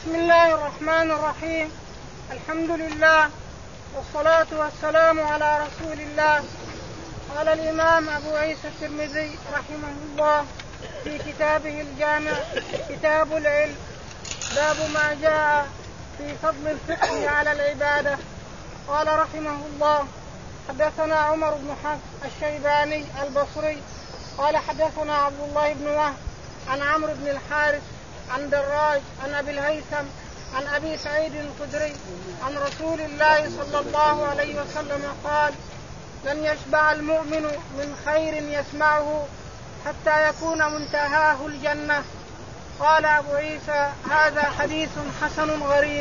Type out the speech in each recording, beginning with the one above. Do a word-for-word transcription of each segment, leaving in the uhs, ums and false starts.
بسم الله الرحمن الرحيم. الحمد لله والصلاة والسلام على رسول الله. قال الإمام أبو عيسى الترمذي رحمه الله في كتابه الجامع كتاب العلم باب ما جاء في فضل الفقه على العبادة. قال رحمه الله حدثنا عمر بن حفص الشيباني البصري قال حدثنا عبد الله بن وهب عن عمرو بن الحارث عن دراج عن أبي الهيثم عن أبي سعيد الخدري عن رسول الله صلى الله عليه وسلم قال: لن يشبع المؤمن من خير يسمعه حتى يكون منتهاه الجنة. قال أبو عيسى: هذا حديث حسن غريب.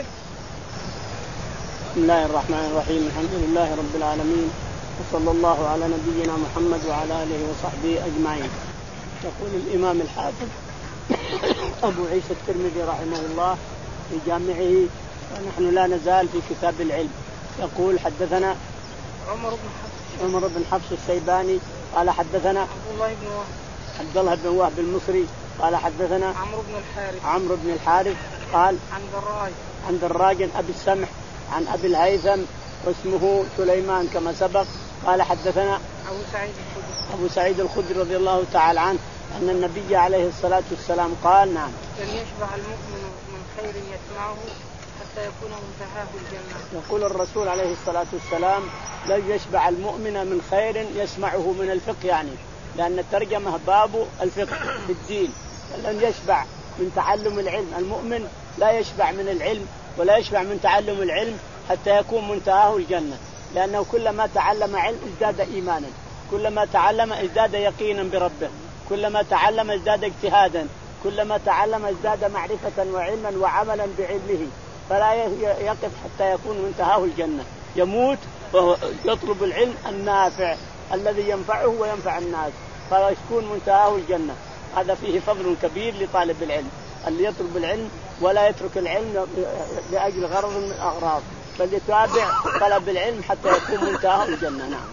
بسم الله الرحمن الرحيم. الحمد لله رب العالمين، وصلى الله على نبينا محمد وعلى آله وصحبه أجمعين. يقول الإمام الحافظ أبو عيسى الترمذي رحمه الله في جامعه، ونحن لا نزال في كتاب العلم. يقول: حدثنا عمر بن حفص عمر بن حفص الشيباني قال حدثنا عبد الله بن وهب عبد الله بن وهب المصري قال حدثنا عمرو بن الحارث عمرو بن الحارث قال عن دراج عن دراج أبي السمح عن أبي الهيثم واسمه سليمان كما سبق قال حدثنا أبو سعيد الخدري أبو سعيد الخدري رضي الله تعالى عنه أن النبي عليه الصلاة والسلام قال: نعم، لن يشبع المؤمن من خير يسمعه حتى يكون منتهاه الجنة. يقول الرسول عليه الصلاة والسلام: لن يشبع المؤمن من خير يسمعه من الفقه، يعني لأن الترجمة باب الفقه في الدين. لن يشبع من تعلم العلم، المؤمن لا يشبع من العلم ولا يشبع من تعلم العلم حتى يكون منتهاه الجنة، لأنه كلما تعلم علم ازداد إيمانا، كلما تعلم ازداد يقينا بربه، كلما تعلم ازداد اجتهادا، كلما تعلم ازداد معرفة وعلما وعملا بعلمه، فلا يقف حتى يكون منتهاه الجنة. يموت وهو يطلب العلم النافع الذي ينفعه وينفع الناس، فيكون منتهاه الجنة. هذا فيه فضل كبير لطالب العلم، اللي يطلب العلم ولا يترك العلم لأجل غرض من الأغراض، بل يتابع طلب العلم حتى يكون منتهاه الجنة. نعم.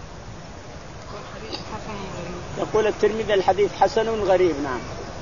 يقول الترمذي: الحديث حسن غريب. نعم.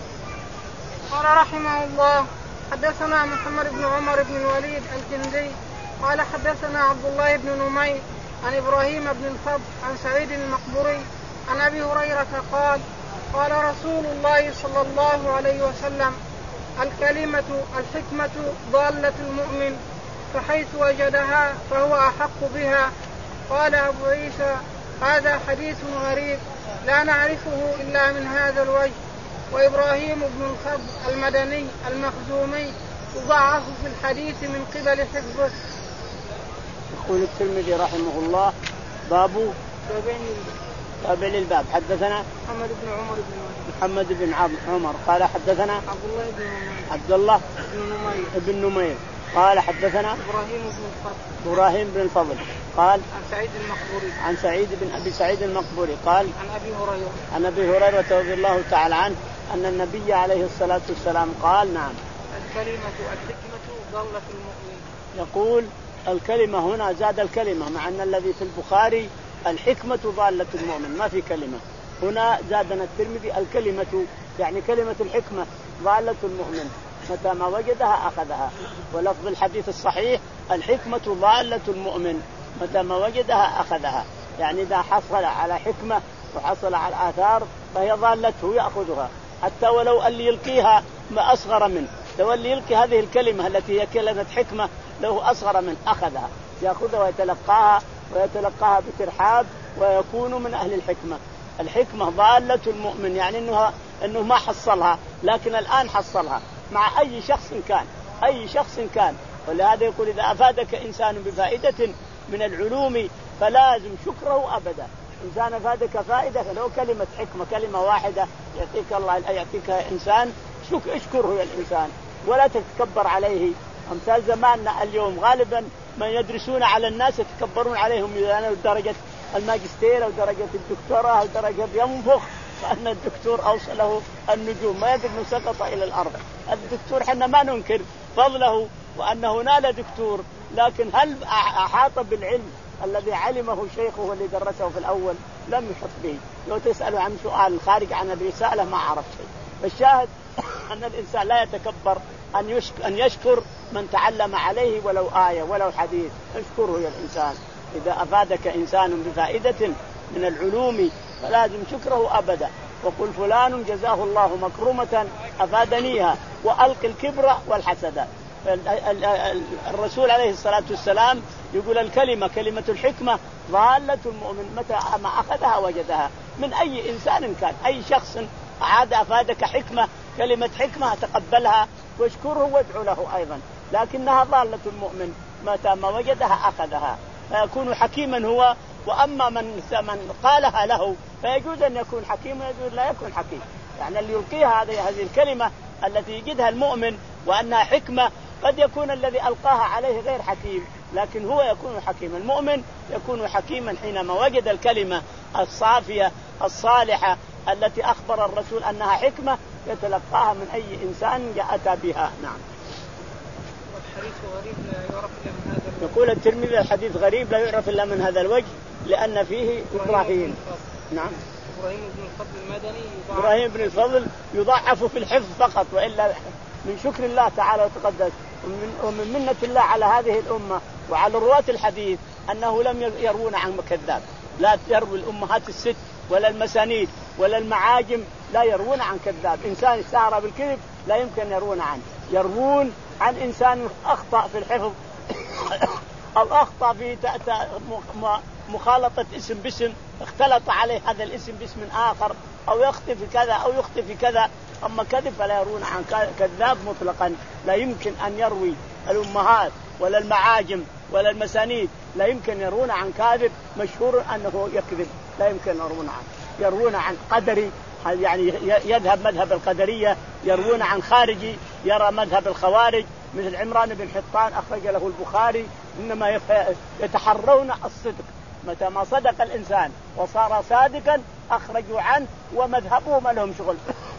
قال رحمه الله حدثنا محمد بن عمر بن الوليد الكندي قال حدثنا عبد الله بن نمير عن إبراهيم بن الفضل عن سعيد المقبوري عن أبي هريرة قال: قال رسول الله صلى الله عليه وسلم: الكلمة الحكمة ضالة المؤمن، فحيث وجدها فهو أحق بها. قال أبو عيسى: هذا حديث غريب لا نعرفه إلا من هذا الوجه. وإبراهيم بن الفضل المدني المخزومي يضعف في الحديث من قبل حفظه. يقول الترمذي رحمه الله: باب تابع للباب. حدثنا محمد بن عمر بن محمد بن عمر قال حدثنا عبد الله بن عبد الله بن نمير بن نمير قال حدثنا إبراهيم بن الفضل إبراهيم بن الفضل قال عن سعيد المقبوري عن سعيد بن أبي سعيد المقبوري قال عن أبي هريرة عن أبي هريرة رضي الله تعالى عنه أن النبي عليه الصلاة والسلام قال: نعم، الكلمة الحكمة ضالة المؤمن. يقول الكلمة هنا زاد الكلمة، مع أن الذي في البخاري الحكمة ضالة المؤمن، ما في كلمة. هنا زادنا الترمذي الكلمة، يعني كلمة الحكمة ضالة المؤمن، متى ما وجدها أخذها. ولفظ الحديث الصحيح: الحكمة ضالة المؤمن، متى ما وجدها أخذها. يعني إذا حصل على حكمة وحصل على آثار فهي ضالته يأخذها، حتى ولو اللي يلقيها ما أصغر منه، لو اللي يلقي هذه الكلمة التي هي كلمة حكمة له أصغر منه أخذها، يأخذها ويتلقاها ويتلقاها بترحاب ويكون من أهل الحكمة. الحكمة ضالة المؤمن، يعني إنه إنه ما حصلها لكن الآن حصلها مع أي شخص كان، أي شخص كان. ولهذا يقول: إذا أفادك إنسان بفائدة من العلوم فلازم شكره أبدا. إنسان أفادك فائدة لو كلمة حكمة، كلمة واحدة يعطيك الله يعطيك إنسان، اشكره يا الإنسان ولا تتكبر عليه. أمثال زماننا اليوم غالبا من يدرسون على الناس يتكبرون عليهم، يعني درجة الماجستير أو درجة الدكتوراه أو درجة ينفخ فأن الدكتور أوصله النجوم، ما يدري أنه سقط إلى الأرض. الدكتور حنا ما ننكر فضله وأنه نال دكتور، لكن هل أحاط بالعلم الذي علمه شيخه واللي درسه في الأول؟ لم يحط به. لو تسأل عن سؤال خارج عن الرسالة ما عرف شيء. فالشاهد أن الإنسان لا يتكبر أن يشكر, أن يشكر من تعلم عليه ولو آية ولو حديث. اشكره يا الإنسان، إذا أفادك إنسان بفائدة من العلوم فلازم شكره أبدا. وقل فلان جزاه الله مكرمة أفادنيها وألق الكبر والحسد. الرسول عليه الصلاة والسلام يقول الكلمة كلمة الحكمة ضالة المؤمن، متى ما أخذها وجدها من أي إنسان كان، أي شخص عاد أفادك حكمة كلمة حكمة تقبلها واشكره وادعو له أيضا، لكنها ضالة المؤمن متى ما وجدها أخذها، فيكون حكيما هو. وأما من من قالها له فيجوز أن يكون حكيما ويجوز لا يكون حكيم. يعني اللي يلقيها هذه هذه الكلمة التي يجدها المؤمن وأنها حكمة، قد يكون الذي ألقاها عليه غير حكيم لكن هو يكون حكيما. المؤمن يكون حكيما حينما وجد الكلمة الصافية الصالحة التي أخبر الرسول أنها حكمة يتلقاها من أي إنسان جاءت بها. نعم. والحديث غريب لا يعرف إلا من هذا الوجه. يقول الترمذي الحديث غريب لا يعرف إلا من هذا الوجه لأن فيه إبراهيم. نعم. إبراهيم بن الفضل المدني. إبراهيم بن الفضل يضاعف في الحفظ فقط، وإلا من شكر الله تعالى وتقدس ومن, ومن منة الله على هذه الأمة وعلى رواة الحديث أنه لم يروون عن كذاب. لا يروي الأمهات الست ولا المسانيد ولا المعاجم لا يروون عن كذاب. إنسان استعار بالكذب لا يمكن يروون عنه، يروون عن إنسان أخطأ في الحفظ أو أخطأ في مخالطة اسم باسم، اختلط عليه هذا الاسم باسم آخر، أو يخطئ في كذا أو يخطئ في كذا. أما كذب فلا يروون عن كذاب مطلقا. لا يمكن أن يروي الأمهات ولا المعاجم ولا المسانيد لا يمكن يروون عن كاذب مشهور أنه يكذب، لا يمكن يروون عنه. يروون عن قدري يعني يذهب مذهب القدرية، يروون عن خارجي يرى مذهب الخوارج مثل عمران بن حطان أخرج له البخاري. إنما يتحرون الصدق، متى ما صدق الإنسان وصار صادقا أخرجوا عنه ومذهبه ما لهم شغل.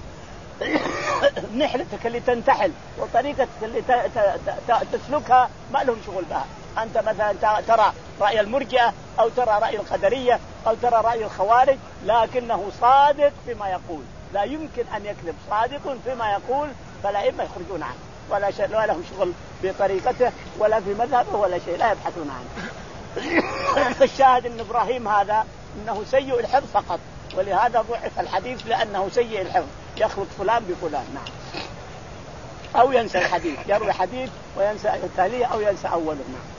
نحلتك اللي تنتحل وطريقتك اللي تسلكها ما لهم شغل بها. أنت مثلا ترى رأي المرجئة أو ترى رأي القدرية أو ترى رأي الخوارج، لكنه صادق فيما يقول، لا يمكن أن يكذب، صادق فيما يقول، فلا إما يخرجون عنه ولا شيء، ولا لهم شغل بطريقته ولا في مذهبه ولا شيء، لا يبحثون عنه. الشاهد أن إبراهيم هذا إنه سيء الحفظ فقط، ولهذا ضعف الحديث لأنه سيء الحفظ، يخلط فلان بفلان. نعم. أو ينسى الحديث، يروي حديث وينسى التالية أو ينسى أوله. نعم.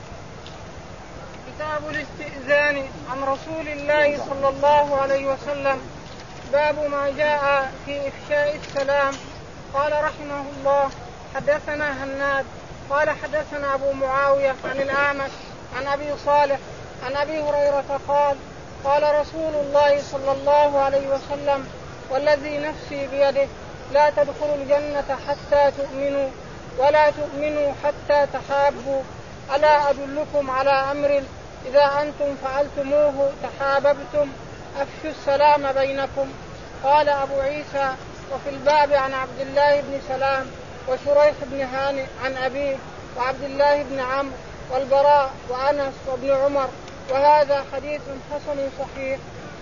كتاب الاستئذان عن رسول الله صلى الله عليه وسلم. باب ما جاء في إفشاء السلام. قال رحمه الله حدثنا هناد قال حدثنا أبو معاوية عن الأعمش عن أبي صالح عن أبي هريرة قال قال رسول الله صلى الله عليه وسلم والذي نفسي بيده لا تدخلوا الجنة حتى تؤمنوا ولا تؤمنوا حتى تحابوا. ألا أدلكم على أمر إذا أنتم فعلتموه تحاببتم أفشوا السلام بينكم. قال أبو عيسى وفي الباب عن عبد الله بن سلام وشريح بن هانئ عن أبيه وعبد الله بن عمرو والبراء وأنس وابن عمر، وهذا حديث حسن صحيح.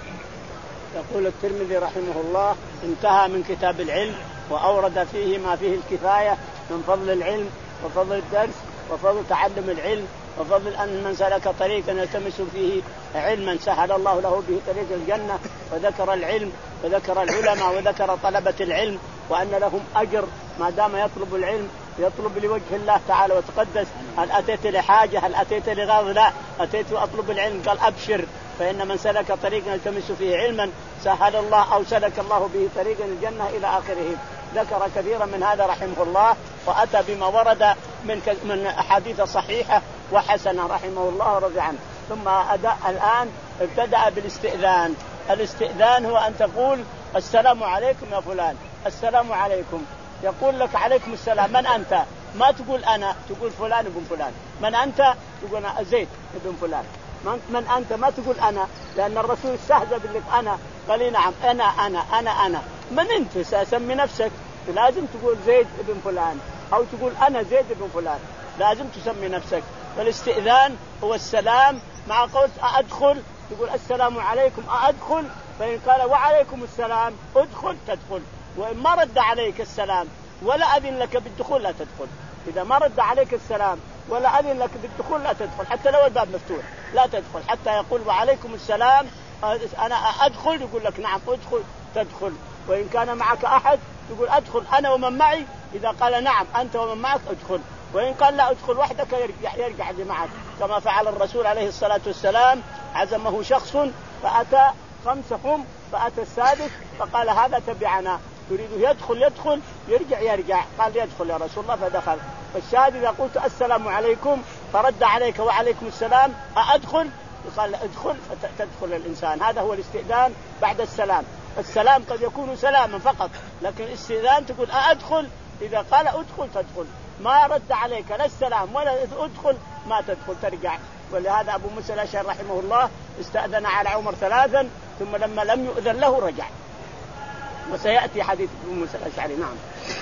يقول الترمذي رحمه الله انتهى من كتاب العلم وأورد فيه ما فيه الكفاية من فضل العلم وفضل الدرس وفضل تعلم العلم وفضل أن من سلك طريقا يلتمس فيه علما سهل الله له به طريق الجنة، وذكر العلم وذكر العلماء وذكر طلبة العلم وأن لهم أجر ما دام يطلب العلم يطلب لوجه الله تعالى وتقدس. هل أتيت لحاجة هل أتيت لغرض؟ لا، أتيت أطلب العلم. قال أبشر فإن من سلك طريقا يلتمس فيه علما سهل الله أو سلك الله به طريقا الجنة إلى آخره. ذكر كثيرا من هذا رحمه الله وأتى بما ورد من من أحاديث صحيحة وحسنة رحمه الله ورضي عنه. ثم أداء الآن ابتدأ بالاستئذان. الاستئذان هو أن تقول السلام عليكم يا فلان، السلام عليكم. يقول لك عليكم السلام، من أنت؟ ما تقول أنا، تقول فلان ابن فلان. من أنت؟ تقول أنا زيد ابن فلان. من أنت؟ ما تقول أنا، لأن الرسول استهزأ باللي أنا، قال نعم أنا أنا أنا أنا. من أنت؟ سأسمي نفسك، لازم تقول زيد ابن فلان أو تقول أنا زيد ابن فلان، لازم تسمي نفسك. فالاستئذان هو السلام مع قول أدخل، تقول السلام عليكم أدخل، فإن قال وعليكم السلام ادخل تدخل. وإن ما رد عليك السلام ولا أذن لك بالدخول لا تدخل. إذا ما رد عليك السلام ولا أذن لك بالدخول لا تدخل، حتى لو الباب مفتوح لا تدخل حتى يقول وعليكم السلام أنا أدخل، يقول لك نعم أدخل تدخل. وإن كان معك أحد تقول أدخل أنا ومن معي، إذا قال نعم أنت ومن معك أدخل، وإن قال لا أدخل وحدك يرجع, يرجع اللي معك، كما فعل الرسول عليه الصلاة والسلام. عزمه شخص فأتى خمسهم فأتى السادس فقال هذا تبعنا، تريده يدخل يدخل يرجع يرجع، قال يدخل يا رسول الله فدخل. فالشاهد إذا قلت السلام عليكم فرد عليك وعليكم السلام أدخل، قال ادخل فتدخل الإنسان. هذا هو الاستئذان بعد السلام. السلام قد يكون سلاما فقط، لكن الاستئذان تقول أدخل، إذا قال ادخل تدخل، ما رد عليك لا السلام ولا ادخل ما تدخل ترجع. ولهذا أبو موسى الأشعري رحمه الله استأذن على عمر ثلاثا ثم لما لم يؤذن له رجع، وسيأتي حديث أبو موسى الأشعري. نعم.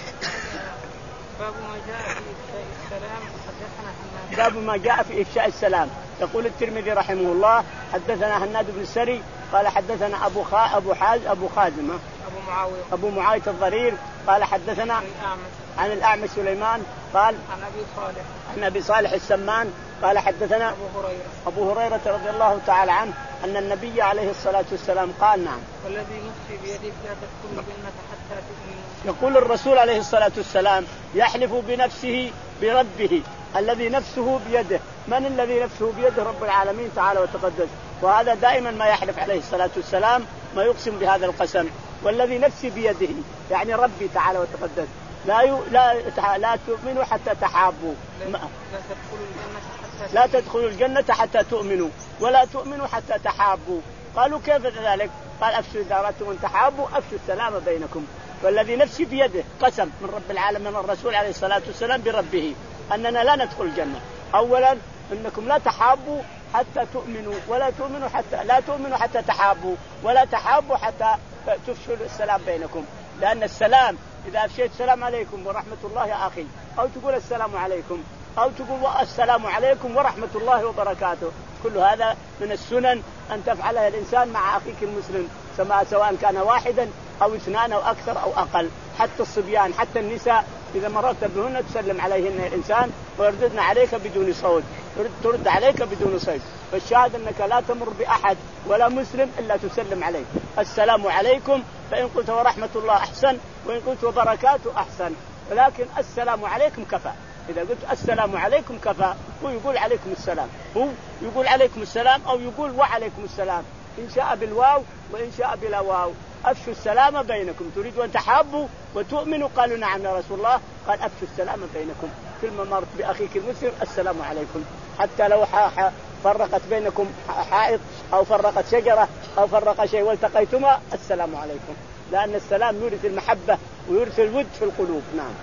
باب ما جاء في إفشاء السلام. حدثنا هناد. باب ما جاء في إفشاء السلام. يقول الترمذي رحمه الله حدثنا هناد بن السري قال حدثنا أبو خا أبو حاز أبو خازم أبو معاوية أبو معاوية الضرير قال حدثنا عن الأعمش عن الأعمش سليمان قال عن أبي صالح عن أبي صالح السمان قال حدثنا أبو هريرة أبو هريرة رضي الله تعالى عنه أن النبي عليه الصلاة والسلام قال نعم والذي نفسي بيده لا تدخل الجنة حتى تؤمنوا. يقول الرسول عليه الصلاة والسلام يحلف بنفسه بربه الذي نفسه بيده. من الذي نفسه بيده؟ رب العالمين تعالى وتقدس، وهذا دائما ما يحلف عليه الصلاة والسلام ما يقسم بهذا القسم. والذي نفسي بيده يعني ربي تعالى وتقدس لا ي... لا لا تؤمنوا حتى تحابوا، لا, لا تدخلوا الجنة حتى لا تدخلوا الجنة حتى تؤمنوا ولا تؤمنوا حتى تحابوا. قالوا كيف ذلك؟ قال أفشوا إذا أردتم أن تحابوا أفشوا السلام بينكم. والذي نفسي بيده قسم من رب العالمين الرسول عليه الصلاة والسلام بربه أننا لا ندخل الجنة. أولا إنكم لا تحابوا حتى تؤمنوا ولا تؤمنوا حتى لا تؤمنوا حتى تحابوا ولا تحابوا حتى تفشوا السلام بينكم. لأن السلام إذا أفشيت السلام عليكم ورحمة الله يا أخي، أو تقول السلام عليكم أو تقول السلام عليكم ورحمة الله وبركاته، كل هذا من السنن أن تفعلها الإنسان مع أخيك المسلم سواء كان واحدا أو اثنان أو أكثر أو أقل. حتى الصبيان حتى النساء إذا مررت بهن تسلم عليهن الإنسان ويرددن عليك بدون صوت، ترد عليك بدون صوت. فالشاهد أنك لا تمر بأحد ولا مسلم إلا تسلم عليه السلام عليكم، فإن قلت ورحمة الله أحسن وإن قلت وبركاته أحسن، ولكن السلام عليكم كفى. إذا قلت السلام عليكم كفى، هو يقول عليكم السلام، هو يقول عليكم السلام أو يقول وعليكم السلام، إن شاء بالواو وإن شاء بلا واو. أفشوا السلام بينكم. تريدوا أن تحابوا وتؤمنوا؟ قالوا نعم يا رسول الله. قال أفشوا السلام بينكم. كل ما مرت بأخيك المسلم السلام عليكم، حتى لو فرقت بينكم حائط أو فرقت شجرة أو فرق شيء والتقيتما السلام عليكم، لأن السلام يورث المحبة ويورث الود في القلوب. نعم.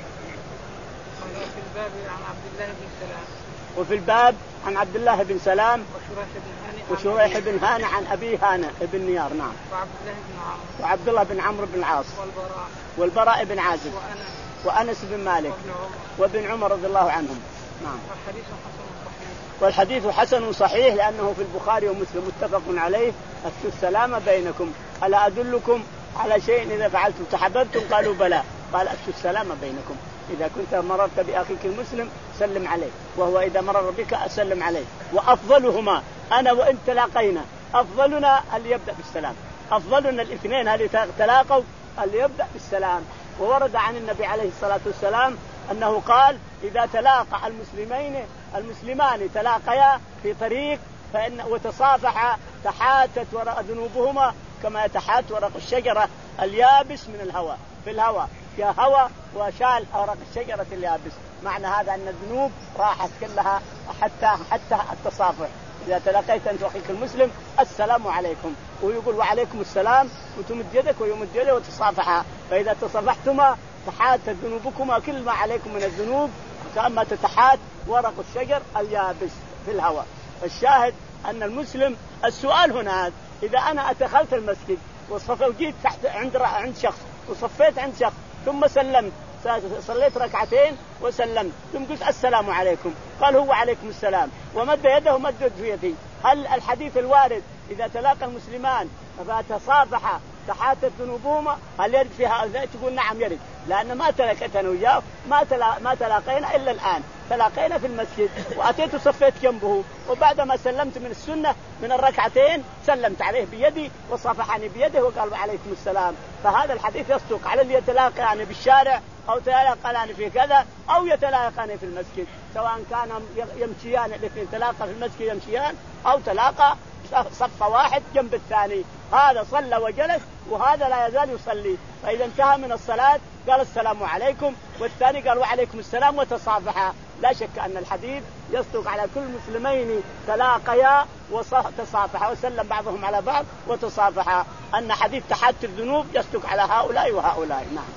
وفي الباب عن عبد الله بن سلام وفي الباب عن عبد الله بن سلام وشريح بن هانئ عن أبي هانئ بن نيار. نعم. وعبد الله بن عمرو وعبد الله بن عمرو بن العاص والبراء والبراء بن عازب وأنس بن مالك وابن عمر رضي الله عنهم. نعم. والحديث حسن صحيح. والحديث حسن صحيح لأنه في البخاري ومسلم متفق عليه. أفشوا السلام بينكم. ألا أدلكم على شيء إذا فعلتم تحببتم؟ قالوا بلى. قال أفشوا السلام بينكم. إذا كنت مررت بأخيك المسلم سلم عليه، وهو إذا مرر بك أسلم عليه. وأفضلهما أنا وإن تلاقينا أفضلنا اللي يبدأ بالسلام. أفضلنا الاثنين اللي تلاقوا اللي يبدأ بالسلام. وورد عن النبي عليه الصلاة والسلام أنه قال إذا تلاقى المسلمين المسلمان تلاقيا في طريق فإن وتصافحا تحاتت ورق ذنوبهما كما يتحات ورق الشجرة اليابس من الهواء. في الهواء يا هواء وشال أورق الشجرة اليابس. معنى هذا أن الذنوب راحت كلها حتى حتى التصافح. إذا تلاقيت أنت وأخيك المسلم السلام عليكم، ويقول وعليكم السلام وتمد يدك ويمد يده وتصافحا. فإذا تصافحتما تحاتت ذنوبكما كل ما عليكم من الذنوب كما تتحات ورق الشجر اليابس في الهواء. الشاهد أن المسلم السؤال هنا إذا أنا أدخلت المسجد وصفيت تحت عند عند شخص وصفيت عند شخص ثم سلمت صليت ركعتين وسلمت ثم قلت السلام عليكم، قال هو عليكم السلام ومد يده ومد يدي، هل الحديث الوارد إذا تلاقى المسلمان فتصافحا تحاتت ذنوبهما هل يرد فيها أذى؟ تقول نعم يرد، لأن ما تلقتنا وياه، ما تلا ما تلاقينا إلا الآن، تلاقينا في المسجد وأتيت وصفيت جنبه، وبعدما سلمت من السنة من الركعتين سلمت عليه بيدي وصافحني بيده وقال عليكم السلام. فهذا الحديث يصدق على اللي يتلاقى يعني بالشارع أو يتلاقى يعني في كذا أو يتلاقى يعني في المسجد، سواء كان يمشيان الاثنين، تلاقى في المسجد يمشيان أو تلاقى صف واحد جنب الثاني، هذا صلى وجلس وهذا لا يزال يصلي، فإذا انتهى من الصلاة قال السلام عليكم والثاني قال وعليكم السلام وتصافحا. لا شك أن الحديث يصدق على كل مسلمين تلاقيا وتصافحا وسلم بعضهم على بعض وتصافحا، أن حديث تحاتي الذنوب يصدق على هؤلاء وهؤلاء. نعم.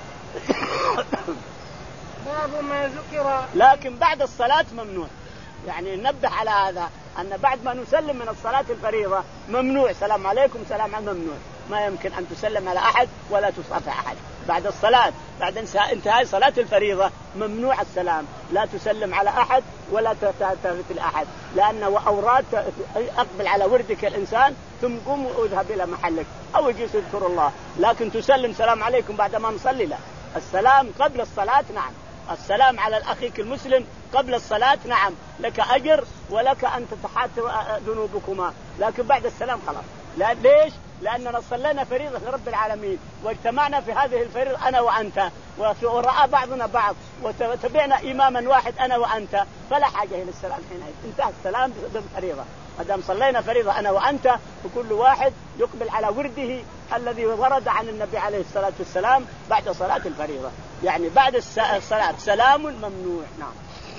باب ما ذكر. لكن بعد الصلاة ممنوع، يعني ننبه على هذا أن بعد ما نسلم من الصلاة الفريضة ممنوع سلام عليكم سلام عليكم، ممنوع، ما يمكن أن تسلم على أحد ولا تصافح أحد بعد الصلاة. بعد انتهاء صلاة الفريضة ممنوع السلام، لا تسلم على أحد ولا تلتفت لأحد، لأنه أوراد أقبل على وردك الإنسان ثم قم واذهب إلى محلك أو يجلس يذكر الله، لكن تسلم سلام عليكم بعد ما نصلي لا. السلام قبل الصلاة نعم، السلام على الأخيك المسلم قبل الصلاة نعم لك أجر ولك أن تتحات ذنوبكما، لكن بعد السلام خلاص. لا ليش؟ لأننا صلينا فريضة لرب العالمين واجتمعنا في هذه الفريضة أنا وأنت، ورأى بعضنا بعض وتبعنا إماما واحد أنا وأنت، فلا حاجة إلى السلام حينئذ، انتهى السلام بالفريضة. ما دام صلينا فريضة أنا وأنت وكل واحد يقبل على ورده الذي ورد عن النبي عليه الصلاة والسلام بعد صلاة الفريضة، يعني بعد الصلاة سلام ممنوع. نعم.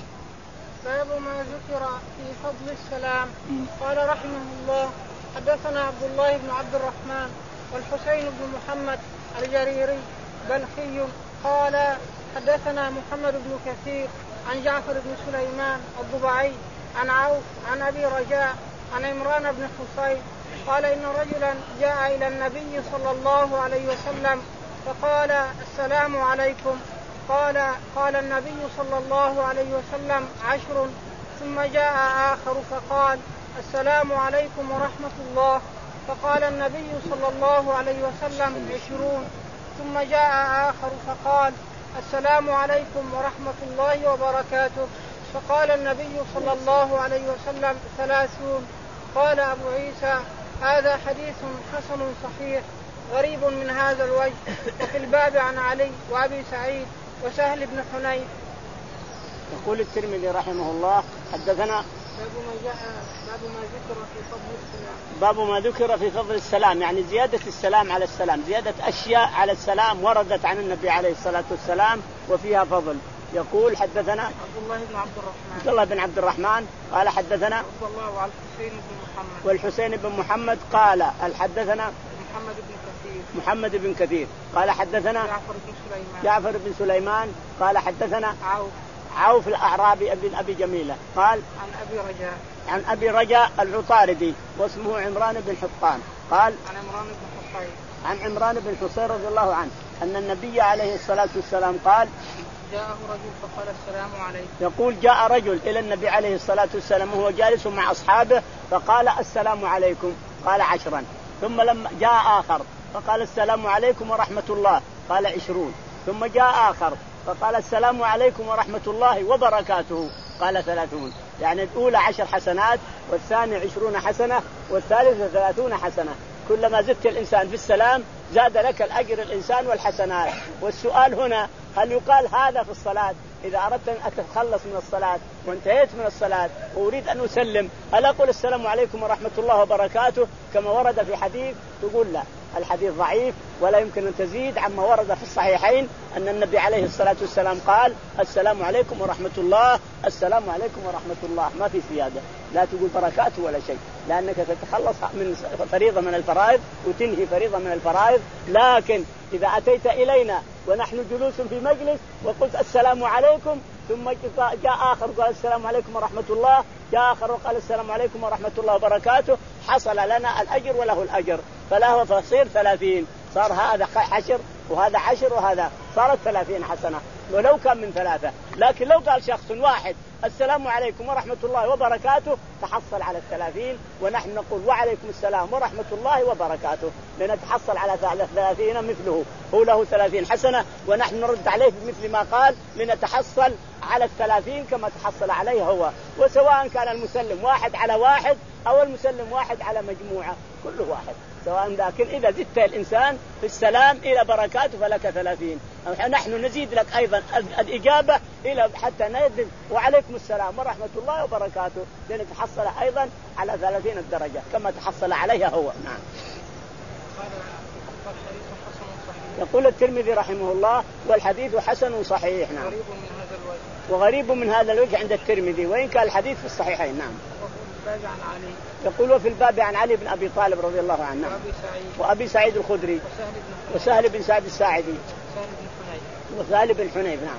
باب ما ذكر في فضل السلام. قال رحمه الله حدثنا عبد الله بن عبد الرحمن والحسين بن محمد الجريري بلخي قال حدثنا محمد بن كثير عن جعفر بن سليمان الضبعي عن عوف عن أبي رجاء عن عمران بن حصين قال إن رجلا جاء إلى النبي صلى الله عليه وسلم فقال السلام عليكم، قال قال النبي صلى الله عليه وسلم عشر، ثم جاء آخر فقال السلام عليكم ورحمة الله، فقال النبي صلى الله عليه وسلم عشرون، ثم جاء آخر فقال السلام عليكم ورحمة الله وبركاته، فقال النبي صلى الله عليه وسلم ثلاثون. قال أبو عيسى هذا حديث حسن صحيح غريب من هذا الوجه. وفي الباب عن علي وأبي سعيد وسهل بن حنيف. يقول الترمذي رحمه الله حدثنا باب ما جاء باب ما ذكر في فضل السلام. باب ما ذكر في فضل السلام، يعني زيادة السلام على السلام، زيادة أشياء على السلام وردت عن النبي عليه الصلاة والسلام وفيها فضل. يقول حدثنا عبد الله بن عبد الرحمن عبد الله بن عبد الرحمن قال حدثنا عبد الله وعلى الحسين بن محمد والحسين بن محمد قال حدثنا محمد بن كثير محمد بن كثير قال حدثنا جعفر بن سليمان جعفر بن سليمان قال حدثنا عوف عوف الأعرابي ابن أبي جميلة قال عن أبي رجاء عن أبي رجاء العطاردي واسمه عمران بن حطان قال عن عمران بن حصين عن عمران بن حصين رضي الله عنه أن النبي عليه الصلاة والسلام قال جاءه رجل فقال السلام عليكم. يقول جاء رجل إلى النبي عليه الصلاة والسلام وهو جالس مع أصحابه فقال السلام عليكم، قال عشرا. ثم لما جاء آخر فقال السلام عليكم ورحمة الله، قال عشرون. ثم جاء آخر فقال السلام عليكم ورحمة الله وبركاته، قال ثلاثون. يعني الأولى عشر حسنات والثاني عشرون حسنة والثالثة ثلاثون حسنة. كلما زدت الإنسان في السلام زاد لك الأجر الإنسان والحسنات. والسؤال هنا هل يقال هذا في الصلاة؟ إذا أردت أن أتخلص من الصلاة وانتهيت من الصلاة وأريد أن أسلم هل أقول السلام عليكم ورحمة الله وبركاته كما ورد في حديث؟ تقول لا، الحديث ضعيف ولا يمكن أن تزيد عما ورد في الصحيحين أن النبي عليه الصلاة والسلام قال السلام عليكم ورحمة الله، السلام عليكم ورحمة الله، ما في زيادة. لا تقول بركاته ولا شيء، لأنك تتخلص من فريضة من الفرائض وتنهي فريضة من الفرائض. لكن إذا أتيت إلينا ونحن جلوس في مجلس وقلت السلام عليكم ثم جاء آخر قال السلام عليكم ورحمة الله، جاء آخر وقال السلام عليكم ورحمة الله وبركاته، حصل لنا الأجر وله الأجر، فله فصير ثلاثين، صار هذا عشر وهذا عشر وهذا صارت ثلاثين حسنة ولو كان من ثلاثة. لكن لو قال شخص واحد السلام عليكم ورحمة الله وبركاته تحصل على الثلاثين، ونحن نقول وعليكم السلام ورحمة الله وبركاته لنتحصل على ثلاثين مثله، هو له ثلاثين حسنة ونحن نرد عليه بمثل ما قال لنتحصل على الثلاثين كما تحصل عليه هو. وسواء كان المسلم واحد على واحد أو المسلم واحد على مجموعة كله واحد سواء. لكن إذا زدت الإنسان في السلام إلى بركاته فلك ثلاثين. نحن نزيد لك أيضا الإجابة إلى حتى نزيد وعليكم السلام ورحمة الله وبركاته لنتحصل أيضا على ثلاثين الدرجة كما تحصل عليها هو. نعم. يقول الترمذي رحمه الله والحديث حسن صحيح. نعم. وغريب من هذا الوجه عند الترمذي وإن كان الحديث في الصحيحين. نعم. عن علي. يقول في الباب عن علي بن أبي طالب رضي الله عنه وأبي سعيد, وأبي سعيد الخدري وسهل بن, وسهل بن سعد الساعدي وسهل بن حنيف. نعم.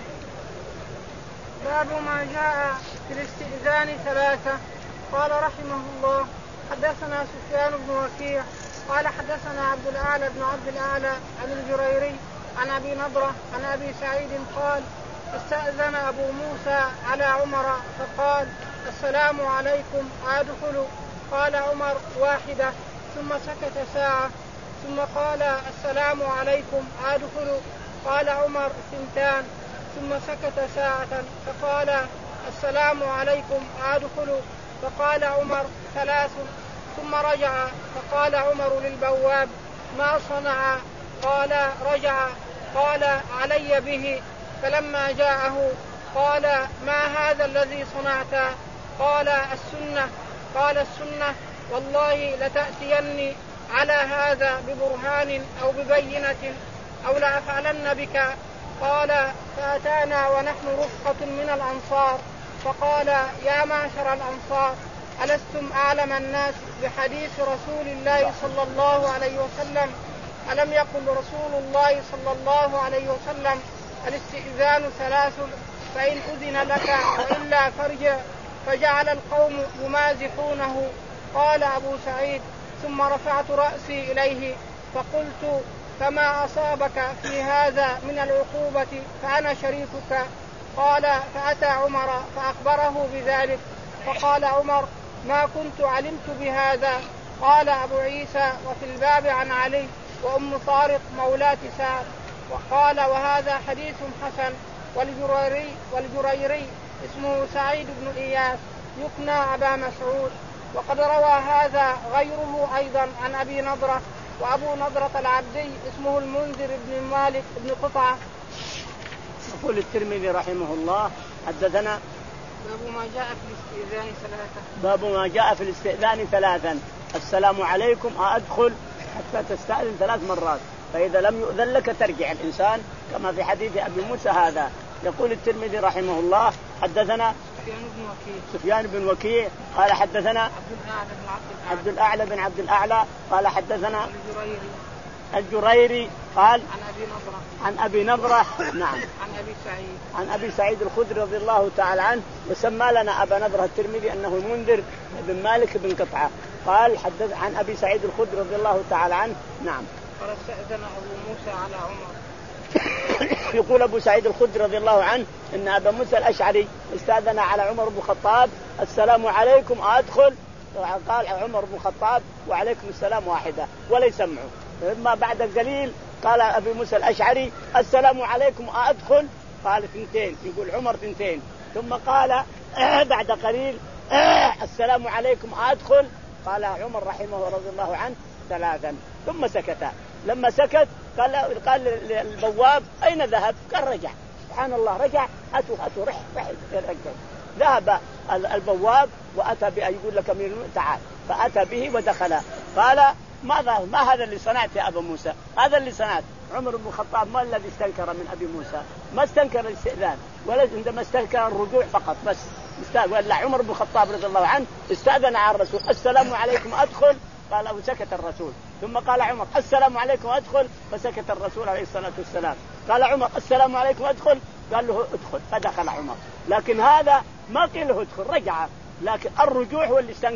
باب ما جاء في الاستئذان ثلاثة. قال رحمه الله حدثنا سفيان بن وكيع قال حدثنا عبد الأعلى بن عبد الأعلى عن الجريري عن أبي نضرة عن أبي سعيد قال استأذن أبو موسى على عمر فقال السلام عليكم أدخل؟ قال عمر واحدة ثم سكت ساعة ثم قال السلام عليكم أدخل؟ قال عمر ثنتان ثم سكت ساعة فقال السلام عليكم أدخل؟ فقال عمر ثلاث ثم رجع فقال عمر للبواب ما صنع؟ قال رجع. قال علي به. فلما جاءه قال ما هذا الذي صنعت؟ قال السنة. قال السنة والله لتأتيني على هذا ببرهان أو ببينة أو لأفعلن بك. قال فأتانا ونحن رفقة من الأنصار فقال يا معشر الأنصار ألستم أعلم الناس بحديث رسول الله صلى الله عليه وسلم؟ ألم يقل رسول الله صلى الله عليه وسلم الاستئذان ثلاث فإن أذن لك وإلا فارجع؟ فجعل القوم يمازحونه. قال أبو سعيد ثم رفعت رأسي إليه فقلت فما أصابك في هذا من العقوبة فأنا شريكك؟ قال فأتى عمر فأخبره بذلك فقال عمر ما كنت علمت بهذا. قال أبو عيسى وفي الباب عن علي وأم طارق مولاة سعد. وقال وهذا حديث حسن. والجريري, والجريري اسمه سعيد بن إياس يكنى أبا مسعود. وقد روى هذا غيره أيضا عن أبي نضرة. وأبو نضرة العبدي اسمه المنذر بن مالك بن قطعة. يقول الترمذي رحمه الله حدثنا باب ما جاء في الاستئذان ثلاثة. باب ما جاء في الاستئذان ثلاثا. السلام عليكم أدخل حتى تستأذن ثلاث مرات فإذا لم يؤذن لك ترجع الإنسان كما في حديث أبي موسى هذا. يقول الترمذي رحمه الله حدثنا سفيان بن وكيع قال حدثنا عبد الأعلى بن عبد الأعلى قال حدثنا الجريري قال عن أبي نضرة عن أبي نضرة نعم عن أبي سعيد عن أبي سعيد الخدري رضي الله تعالى عنه. وسمى لنا أبا نضرة الترمذي أنه المنذر بن مالك بن قطعة. قال حدث عن أبي سعيد الخدري رضي الله تعالى عنه. نعم. قال استأذن أبو موسى على عمر. يقول أبو سعيد الخدري رضي الله عنه إن أبا موسى الأشعري استأذن على عمر بن الخطاب السلام عليكم أدخل؟ قال عمر بن الخطاب وعليكم السلام واحدة ولا يسمعوا. ثم بعد قليل قال أبي موسى الأشعري السلام عليكم أدخل؟ قال ثنتين. يقول عمر ثنتين. ثم قال بعد قليل السلام عليكم أدخل؟ قال عمر رحمه رضي الله عنه ثلاثا ثم سكت. لما سكت قال قال للبواب أين ذهب؟ قال رجع. سبحان الله رجع. أتوا أتوا رح رح رجع. ذهب البواب وأتى بأ يقول لك من تعال فأتى به ودخل. قال ماذا ما هذا اللي صنعت يا أبا موسى؟ هذا اللي صنعت. عمر بن الخطاب ما الذي استنكر من أبي موسى؟ ما استنكر الاستئذان ولا عندما استنكر الرجوع فقط بس. ولا عمر بن الخطاب رضي الله عنه استأذن على الرسول السلام عليكم أدخل؟ قال وسكت الرسول. ثم قال عمر السلام عليكم أدخل؟ فسكت الرسول عليه الصلاة والسلام. قال عمر السلام عليكم أدخل؟ قال له ادخل فدخل عمر. لكن هذا ما قيل له ادخل رجع. لكن الرجوع هو اللي استنكر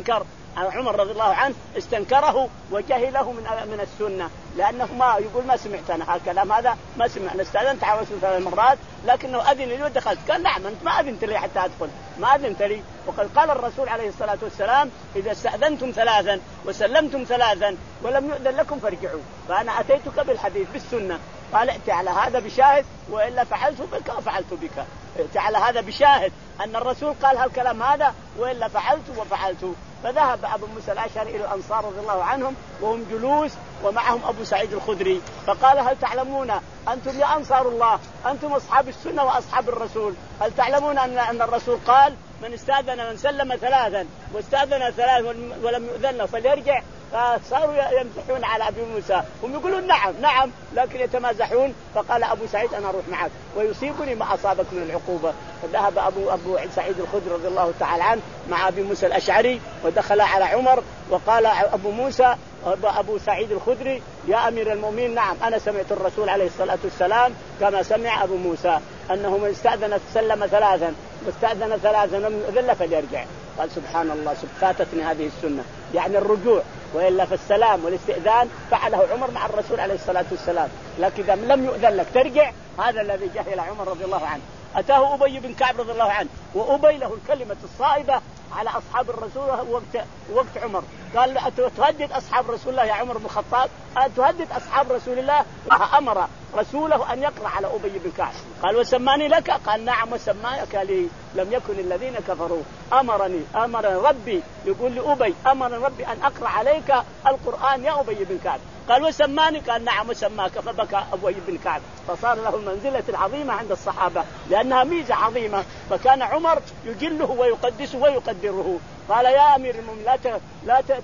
عمر رضي الله عنه استنكره وجهله من من السنة، لأنه ما يقول ما سمعت أنا هالكلام هذا، ما سمعنا، استأذنت على رسول ثلاث مرات لكنه أذن لي ودخلت. قال نعم أنت ما أذنت لي حتى أدخل، ما أذنت لي. وقد قال الرسول عليه الصلاة والسلام إذا استأذنتم ثلاثا وسلمتم ثلاثا ولم يؤذن لكم فارجعوا. فأنا أتيتك بالحديث بالسنة، قال ائت على هذا بشاهد وإلا فعلت بك وفعلت بك. ائت على هذا بشاهد أن الرسول قال هالكلام هذا وإلا فعلت وفعلت. فذهب أبو موسى الأشعري إلى الأنصار رضي الله عنهم وهم جلوس ومعهم أبو سعيد الخدري، فقال هل تعلمون أنتم يا أنصار الله أنتم أصحاب السنة وأصحاب الرسول، هل تعلمون أن أن الرسول قال من استأذن من سلم ثلاثا واستأذن ثلاثا ولم يؤذن له فليرجع؟ فصاروا يمزحون على أبي موسى، هم يقولون نعم نعم لكن يتمازحون. فقال أبو سعيد أنا أروح معك ويصيبني ما أصابك من العقوبة. فذهب أبو أبو سعيد الخدري رضي الله تعالى عنه مع أبي موسى الأشعري ودخل على عمر، وقال أبو موسى أبو سعيد الخدري يا أمير المؤمنين نعم أنا سمعت الرسول عليه الصلاة والسلام كما سمع أبو موسى أنه من استأذن سلم ثلاثا واستأذن ثلاثا لم يؤذن فليرجع. قال سبحان الله فاتتني هذه السنة، يعني الرجوع، وإلا فالسلام والاستئذان فعله عمر مع الرسول عليه الصلاة والسلام، لكن إذا لم يؤذن لك ترجع هذا الذي جهل عمر رضي الله عنه. أتاه أبي بن كعب رضي الله عنه وأبي له الكلمة الصائبة على أصحاب الرسول وقت, وقت عمر، قال تهدد أصحاب رسول الله يا عمر بن الخطاب، تهدد أصحاب رسول الله. أمر رسوله أن يقرأ على أبي بن كعب، قال وسماني لك؟ قال نعم وسماك لي، لم يكن الذين كفروا أمرني أمر ربي، يقول لأبي أمر ربي أن أقرأ عليك القرآن يا أبي بن كعب، قال وسماني؟ قال نعم وسماك. فبكى أبي بن كعب، فصار له المنزلة العظيمة عند الصحابة لأنها ميزة عظيمة، فكان عمر يجله ويقدسه ويقدره. قال يا أمير المؤمنين لا ت... لا ت...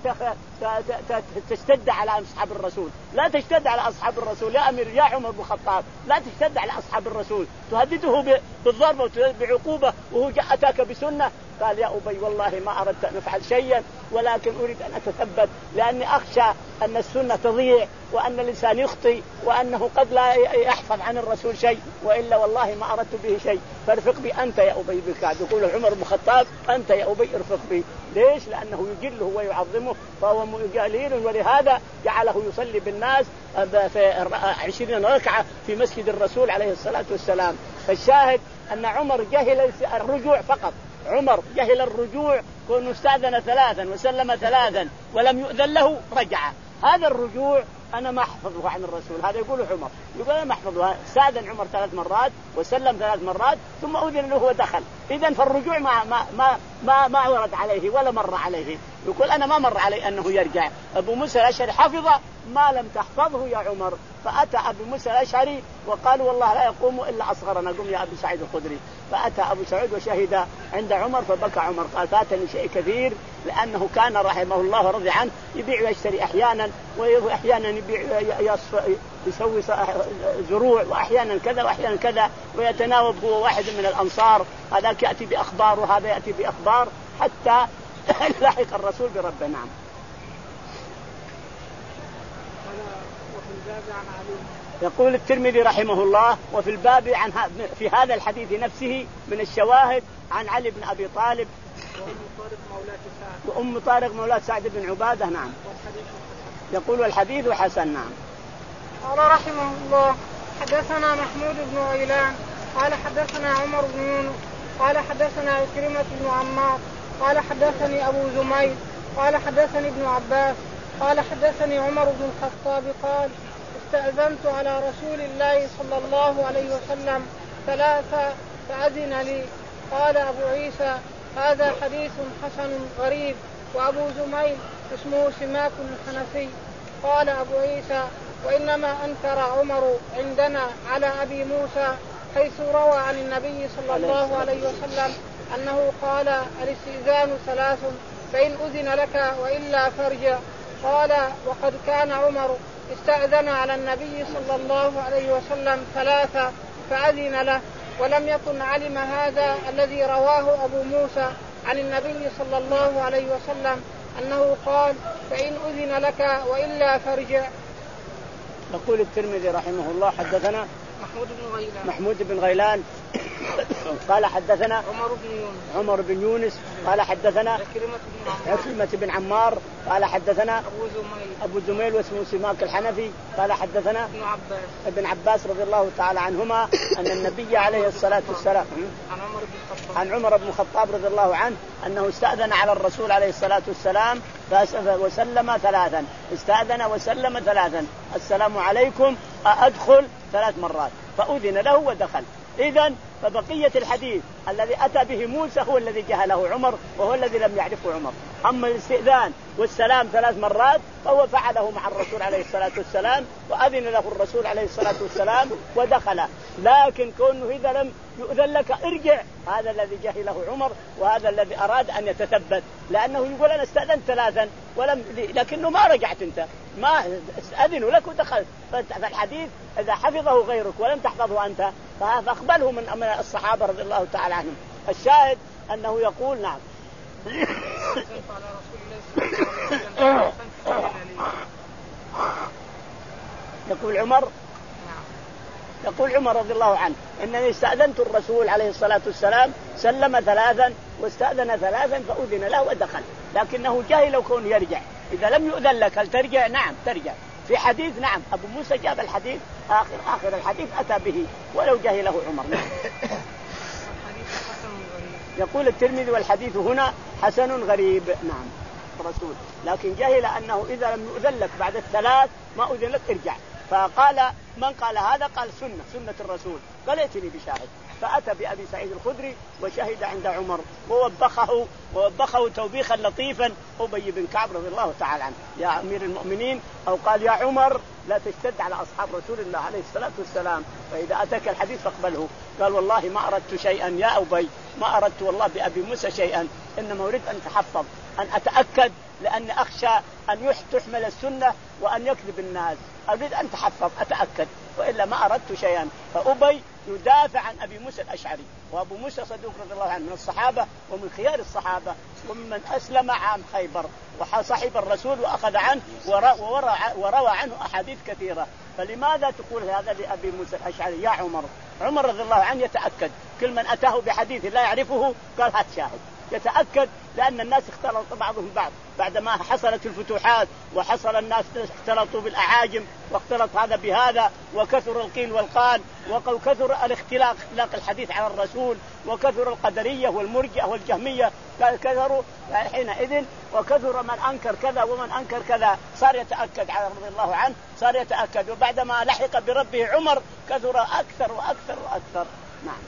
ت... ت... تشتد على أصحاب الرسول، لا تشتد على أصحاب الرسول يا أمير يا عمر بن الخطاب، لا تشتد على أصحاب الرسول، تهدده ب... بالضربة بعقوبة وهو أتاك بسنة. قال يا أبي والله ما أردت أن أفعل شيئا ولكن أريد أن أتثبت، لأني أخشى أن السنة تضيع وأن الإنسان يخطئ وأنه قد لا يحفظ عن الرسول شيء، وإلا والله ما أردت به شيء، فارفق بي أنت يا أبي بن كعب. يقول عمر بن الخطاب أنت يا أبي ارفق بي، ليش؟ لأنه يجله ويعظمه فهو جليل، ولهذا جعله يصلي بالناس في عشرين ركعة في مسجد الرسول عليه الصلاة والسلام. فالشاهد أن عمر جهل الرجوع فقط، عمر جهل الرجوع، كون استأذن ثلاثا وسلم ثلاثا ولم يؤذن له رجع. هذا الرجوع أنا ما أحفظه عن الرسول، هذا يقول عمر، يقول أنا ما أحفظه. استأذن عمر ثلاث مرات وسلم ثلاث مرات ثم أذن له ودخل، إذن فالرجوع ما ما ما ما, ما ورد عليه ولا مر عليه. يقول أنا ما مر علي أنه يرجع. أبو موسى الأشعري حفظ ما لم تحفظه يا عمر، فأتى أبو موسى الأشعري وقال والله لا يقوم إلا أصغرنا، قم يا أبو سعيد الخدري. فأتى أبو سعيد وشهد عند عمر فبكى عمر، قال فاتني شيء كثير، لأنه كان رحمه الله ورضي عنه يبيع ويشتري أحيانا، وأحيانا يبيع يسوي زروع، وأحيانا كذا وأحيانا كذا، ويتناوب هو واحد من الأنصار، هذا يأتي بأخبار وهذا يأتي بأخبار حتى لحق الرسول بربه. نعم. يقول الترمذي رحمه الله وفي الباب عن في هذا الحديث نفسه من الشواهد عن علي بن أبي طالب وأم طارق مولاة سعد بن عبادة. نعم. يقول الحديث حسن. نعم. قال رحمه الله حدثنا محمود بن غيلان قال حدثنا عمر بن يونس قال حدثنا عكرمة بن عمار قال حدثني أبو زميل قال حدثني ابن عباس قال حدثني عمر بن الخطاب قال استأذنت على رسول الله صلى الله عليه وسلم ثلاثة فأذن لي. قال أبو عيسى هذا حديث حسن غريب. وأبو زميل اسمه سماك الحنفي. قال أبو عيسى وإنما أنكر عمر عندنا على أبي موسى حيث روى عن النبي صلى الله عليه وسلم أنه قال الاستئذان ثلاث فإن أذن لك وإلا فارجع. قال وقد كان عمر استأذن على النبي صلى الله عليه وسلم ثلاثة فأذن له، ولم يكن علم هذا الذي رواه أبو موسى عن النبي صلى الله عليه وسلم أنه قال فإن أذن لك وإلا فارجع. يقول الترمذي رحمه الله حدثنا محمود بن غيلان محمود بن غيلان قال حدثنا عمر بن يونس عمر بن يونس قال حدثنا عكرمة بن عمار قال حدثنا أبو زميل أبو زميل واسمه سماك الحنفي قال حدثنا ابن عباس ابن عباس رضي الله تعالى عنهما أن النبي عليه الصلاة والسلام عن عمر بن الخطاب عن عمر بن الخطاب رضي الله عنه أنه استأذن على الرسول عليه الصلاة والسلام وسلم ثلاثا، استأذن وسلم ثلاثا، السلام عليكم أدخل ثلاث مرات، فأذن له ودخل. إذن فبقية الحديث الذي أتى به موسى هو الذي جهله عمر وهو الذي لم يعرفه عمر. أما الاستئذان والسلام ثلاث مرات فهو فعله مع الرسول عليه الصلاة والسلام وأذن له الرسول عليه الصلاة والسلام ودخل. لكن كونه إذا لم يؤذن لك ارجع، هذا الذي جهله عمر وهذا الذي أراد أن يتثبت، لأنه يقول أنا استأذنت ثلاثا ولم لكنه ما رجعت أنت، ما أذنوا لك ودخلت. فالحديث إذا حفظه غيرك ولم تحفظه أنت فأقبله من الصحابة رضي الله تعالى عنهم. الشاهد أنه يقول نعم يقول عمر يقول عمر رضي الله عنه إنني استأذنت الرسول عليه الصلاة والسلام سلم ثلاثا واستأذن ثلاثا فأذن له ودخل، لكنه جاهل وكون يرجع. إذا لم يؤذن لك هل ترجع؟ نعم ترجع. في حديث نعم أبو موسى جاب الحديث آخر آخر الحديث أتى به ولو جاهله عمر. نعم. يقول الترمذي والحديث هنا حسن غريب. نعم الرسول لكن جهل أنه إذا لم يؤذن لك بعد الثلاث ما أذن لك ارجع. فقال من قال هذا قال سنة سنة الرسول، قال ائتني بشاهد. فأتى بأبي سعيد الخدري وشهد عند عمر ووبخه ووبخه توبيخا لطيفا أبي بن كعب رضي الله تعالى عنه يا أمير المؤمنين، أو قال يا عمر لا تشتد على أصحاب رسول الله عليه الصلاة والسلام، فإذا أتاك الحديث فاقبله. قال والله ما أردت شيئا يا أبي، ما أردت والله بأبي موسى شيئا، إنما أريد أن تحفظ أن أتأكد، لأن أخشى أن تحمل السنة وأن يكذب الناس، أريد أن تحفظ أتأكد، وإلا ما أردت شيئا. فأبي يدافع عن أبي موسى الأشعري، وأبو موسى صدوق رضي الله عنه من الصحابة ومن خيار الصحابة ومن أسلم عام خيبر وصحب الرسول وأخذ عنه وروى عنه أحاديث كثيرة. فلماذا تقول هذا لأبي موسى الأشعري يا عمر؟ عمر رضي الله عنه يتأكد كل من أتاه بحديث لا يعرفه قال هات شاهد، يتأكد، لأن الناس اختلطوا بعضهم بعض بعدما حصلت الفتوحات وحصل الناس اختلطوا بالأعاجم واختلط هذا بهذا وكثر القيل والقال وكثر الاختلاق اختلاق الحديث على الرسول وكثر القدرية والمرجئة والجهمية كثروا حينئذ، وكثر من أنكر كذا ومن أنكر كذا، صار يتأكد على رضي الله عنه صار يتأكد. وبعدما لحق بربه عمر كثر أكثر وأكثر وأكثر. نعم.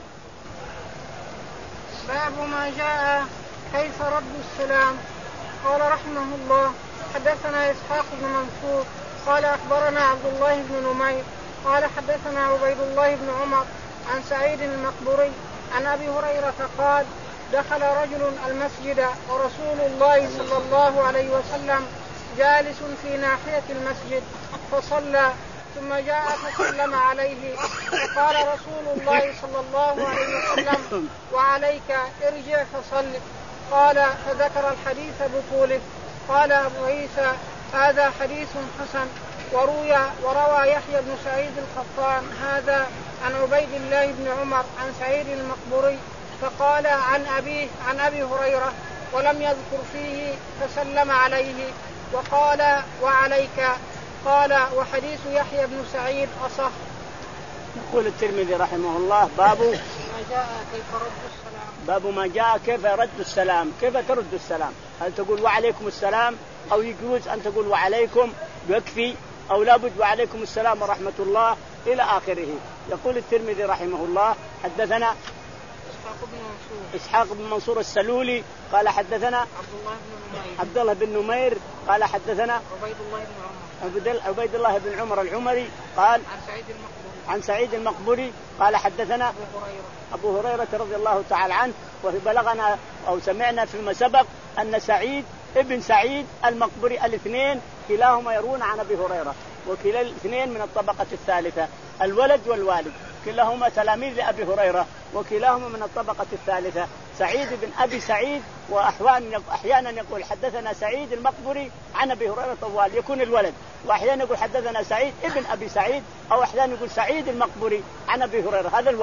باب ما جاء كيف رد السلام. قال رحمه الله حدثنا إسحاق بن منصور قال أخبرنا عبد الله بن نمير قال حدثنا عبيد الله بن عمر عن سعيد المقبري عن أبي هريرة قال دخل رجل المسجد ورسول الله صلى الله عليه وسلم جالس في ناحية المسجد فصلى، ثم جاء فسلم عليه فقال رسول الله صلى الله عليه وسلم وعليك ارجع فصل. قال فذكر الحديث بطوله. قال أبو عيسى هذا حديث حسن. وروي وروى يحيى بن سعيد القطان هذا عن عبيد الله بن عمر عن سعيد المقبري فقال عن أبيه عن أبي هريرة ولم يذكر فيه فسلم عليه وقال وعليك. قال وحديث يحيى بن سعيد أصح. يقول الترمذي رحمه الله باب ما جاء كيف رد السلام. باب ما جاء كيف رد السلام، كيف ترد السلام، هل تقول وعليكم السلام أو يجوز أن تقول وعليكم يكفي أو لابد وعليكم السلام ورحمة الله إلى آخره. يقول الترمذي رحمه الله حدثنا إسحاق بن منصور إسحاق بن منصور السلولي قال حدثنا عبد الله بن نمير عبد الله بن نمير قال حدثنا عبيد الله بن عمر عبيد الله بن عمر العمري قال عن سعيد المقبري عن سعيد المقبري قال حدثنا أبو هريرة أبو هريرة رضي الله تعالى عنه. وبلغنا أو سمعنا فيما سبق أن سعيد ابن سعيد المقبري الاثنين كلاهما يرون عن أبي هريرة، وكلا الاثنين من الطبقة الثالثة، الولد والوالد كلاهما تلاميذ لأبي هريرة وكلاهما من الطبقة الثالثة. سعيد بن أبي سعيد وأحيانا يقول حدثنا سعيد المقبري عن أبي هريرة طوال يكون الولد، وأحيانا يقول حدثنا سعيد ابن أبي سعيد، أو أحيانا يقول سعيد المقبري عن أبي هريرة هذا الوالد.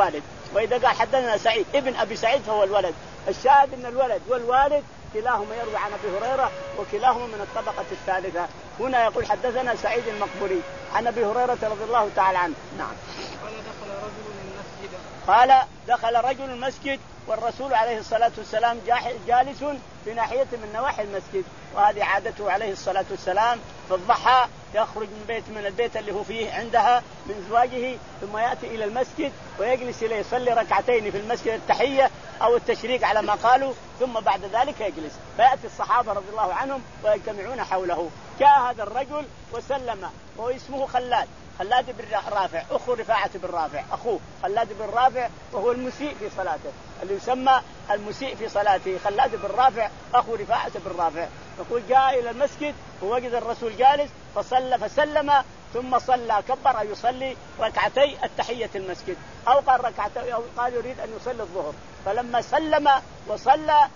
وإذا قال حدثنا سعيد ابن أبي سعيد فهو الولد. الشاهد أن الولد والوالد كلاهما يروي عن أبي هريرة وكلاهما من الطبقة الثالثة. هنا يقول حدثنا سعيد المقبري عن أبي هريرة رضي الله تعالى عنه. نعم. قال دخل رجل المسجد والرسول عليه الصلاة والسلام جالس في ناحية من نواحي المسجد، وهذه عادته عليه الصلاة والسلام في الضحى يخرج من بيت من البيت اللي هو فيه عندها من زواجه ثم يأتي إلى المسجد ويجلس إليه يصلي ركعتين في المسجد التحية أو التشريق على ما قالوا، ثم بعد ذلك يجلس فيأتي الصحابة رضي الله عنهم ويجتمعون حوله. جاء هذا الرجل وسلم وهو اسمه خلاد خلاد بن رافع أخو رفاعة بن رافع أخوه خلاد بن رافع وهو المسيء في صلاته اللي يسمى المسيء في صلاته خلاد بن رافع أخو رفاعة بن رافع. يقول جاء إلى المسجد ووجد الرسول جالس فصلى فسلم ثم صلى كبر أن يصلي ركعتي التحية المسجد أو قال ركعتي أو قال يريد أن يصلي الظهر، فلما سلم وصلى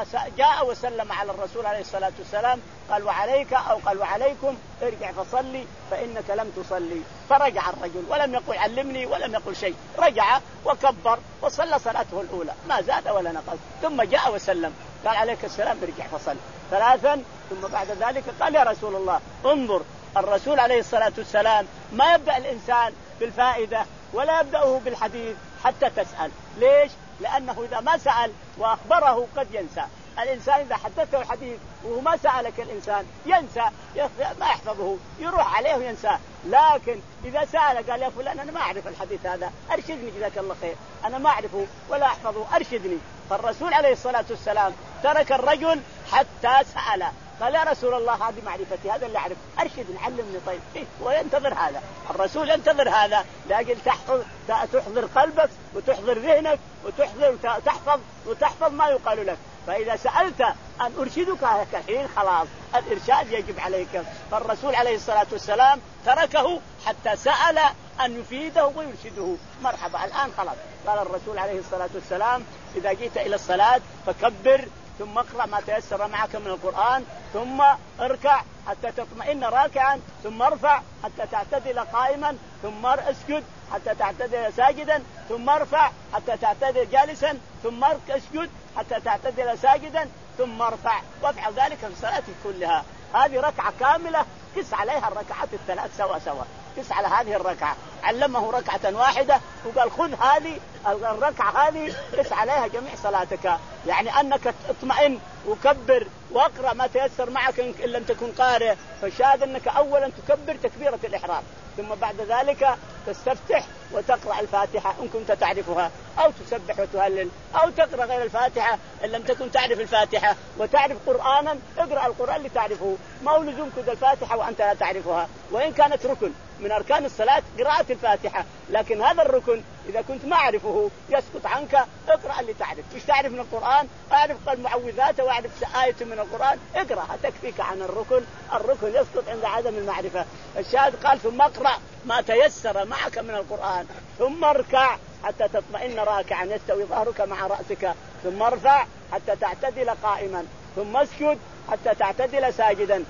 جاء وسلم على الرسول عليه الصلاة والسلام قال وعليك أو قال وعليكم ارجع فصلي فإنك لم تصلي. فرجع الرجل ولم يقل علمني ولم يقل شيء، رجع وكبر وصلى صلاته الأولى ما زاد ولا نقص، ثم جاء وسلم قال عليك السلام ارجع فصل ثلاثا، ثم بعد ذلك قال يا رسول الله انظر الرسول عليه الصلاة والسلام ما يبدأ الإنسان بالفائدة ولا يبدأه بالحديث حتى تسأل. ليش؟ لأنه إذا ما سأل وأخبره قد ينسى. الإنسان إذا حدثه الحديث وهو ما سألك الإنسان ينسى ما يحفظه يروح عليه وينساه، لكن إذا سأل قال يا فلان أنا ما أعرف الحديث هذا أرشدني جزاك الله خير أنا ما أعرفه ولا أحفظه أرشدني. فالرسول عليه الصلاة والسلام ترك الرجل حتى سأل قال يا رسول الله هذه معرفتي هذا اللي أعرف أرشدني علمني. طيب إيه وينتظر هذا الرسول ينتظر هذا لأجل تحفظ تحضر قلبك وتحضر ذهنك وتحضر تحفظ وتحفظ ما يقال لك. فإذا سألت أن أرشدك الحين خلاص الإرشاد يجب عليك. فالرسول عليه الصلاة والسلام تركه حتى سأل أن يفيده ويرشده. مرحبا الآن خلاص. قال الرسول عليه الصلاة والسلام إذا جئت إلى الصلاة فكبر ثم اقرأ ما تيسر معك من القرآن ثم اركع حتى تطمئن راكعا ثم ارفع حتى تعتدل قائما ثم اسجد حتى تعتدل ساجدا ثم ارفع حتى تعتدل جالسا ثم اسجد حتى تعتدل ساجدا ثم ارفع، وافعل ذلك في صلاتك كلها. هذه ركعة كاملة قس عليها الركعات الثلاث سوا سوا، قس على هذه الركعة. علمه ركعة واحدة وقال خذ هذه الركعة هذه قس عليها جميع صلاتك، يعني أنك اطمئن وكبر واقرأ ما تيسر معك إن لم تكن قارئ. فشاهد أنك أولا تكبر تكبيرة الإحرام ثم بعد ذلك تستفتح وتقرأ الفاتحة إن كنت تعرفها أو تسبح وتهلل أو تقرأ غير الفاتحة إن لم تكن تعرف الفاتحة وتعرف قرآنا اقرأ القرآن اللي تعرفه. ما هو لزوم كذا الفاتحة وأنت لا تعرفها، وإن كانت ركن من أركان الصلاة قراءة الفاتحة، لكن هذا الركن إذا كنت ما أعرفه يسقط عنك. اقرأ اللي تعرف. إيش تعرف من القرآن؟ أعرف المعوذات وأعرف آية من القرآن اقرأ تكفيك عن الركن. الركن يسقط عند عدم المعرفة. الشاهد قال ثم اقرأ ما تيسر معك من القرآن ثم اركع حتى تطمئن راكعا يستوي ظهرك مع رأسك ثم ارفع حتى تعتدل قائما ثم اسجد حتى تعتدل ساجدا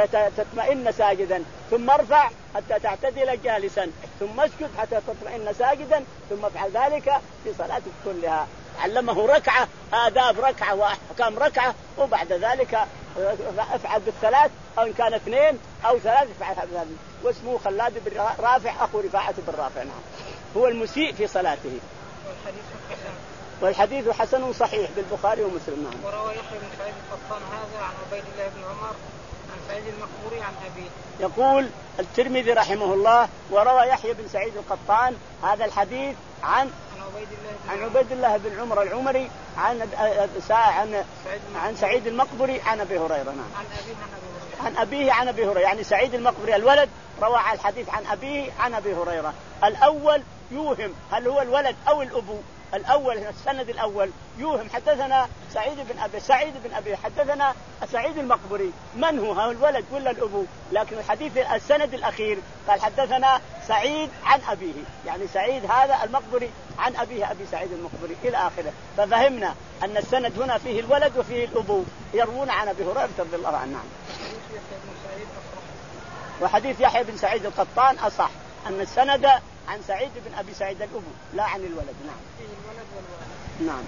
تطمئن ساجدا ثم ارفع حتى تعتدل جالسا ثم اسجد حتى تطمئن ساجدا ثم افعل ذلك في صلاتك كلها. علمه ركعة آداب ركعة وأحكام ركعة وبعد ذلك افعل بالثلاث أو إن كان اثنين أو ثلاث افعل بهذا. واسمه خلاد بن رافع أخو رفاعة بن رافع. نعم هو المسيء في صلاته. والحديث حسن صحيح بالبخاري ومسلم. نعم. وروى يحيى بن سعيد القطان هذا عن عبيد الله بن عمر عن سعيد المقبوري عن أبيه. يقول الترمذي رحمه الله وروى يحيى بن سعيد القطان هذا الحديث عن عن عبيد الله بن عمر العمري عن عن عن سعيد المقبري عن أبي هريرة. نعم. عن أبيه عن أبي هريرة، يعني سعيد المقبري الولد روى الحديث عن أبيه عن أبي هريرة. الأول يوهم هل هو الولد أو الأبو. الأول السند الأول يوهم حدثنا سعيد بن أبي سعيد بن أبي حدثنا سعيد المقبري من هو هو الولد ولا الأبو. لكن الحديث السند الأخير قال حدثنا سعيد عن أبيه، يعني سعيد هذا المقبري عن أبيه أبي سعيد المقبري إلى آخره. ففهمنا أن السند هنا فيه الولد وفيه الأبو يروون عن أبي هريرة رضي الله عنه. وحديث يحيى بن سعيد القطان أصح أن السند عن سعيد بن أبي سعيد الأبو لا عن الولد. نعم. الولد والوالد. نعم.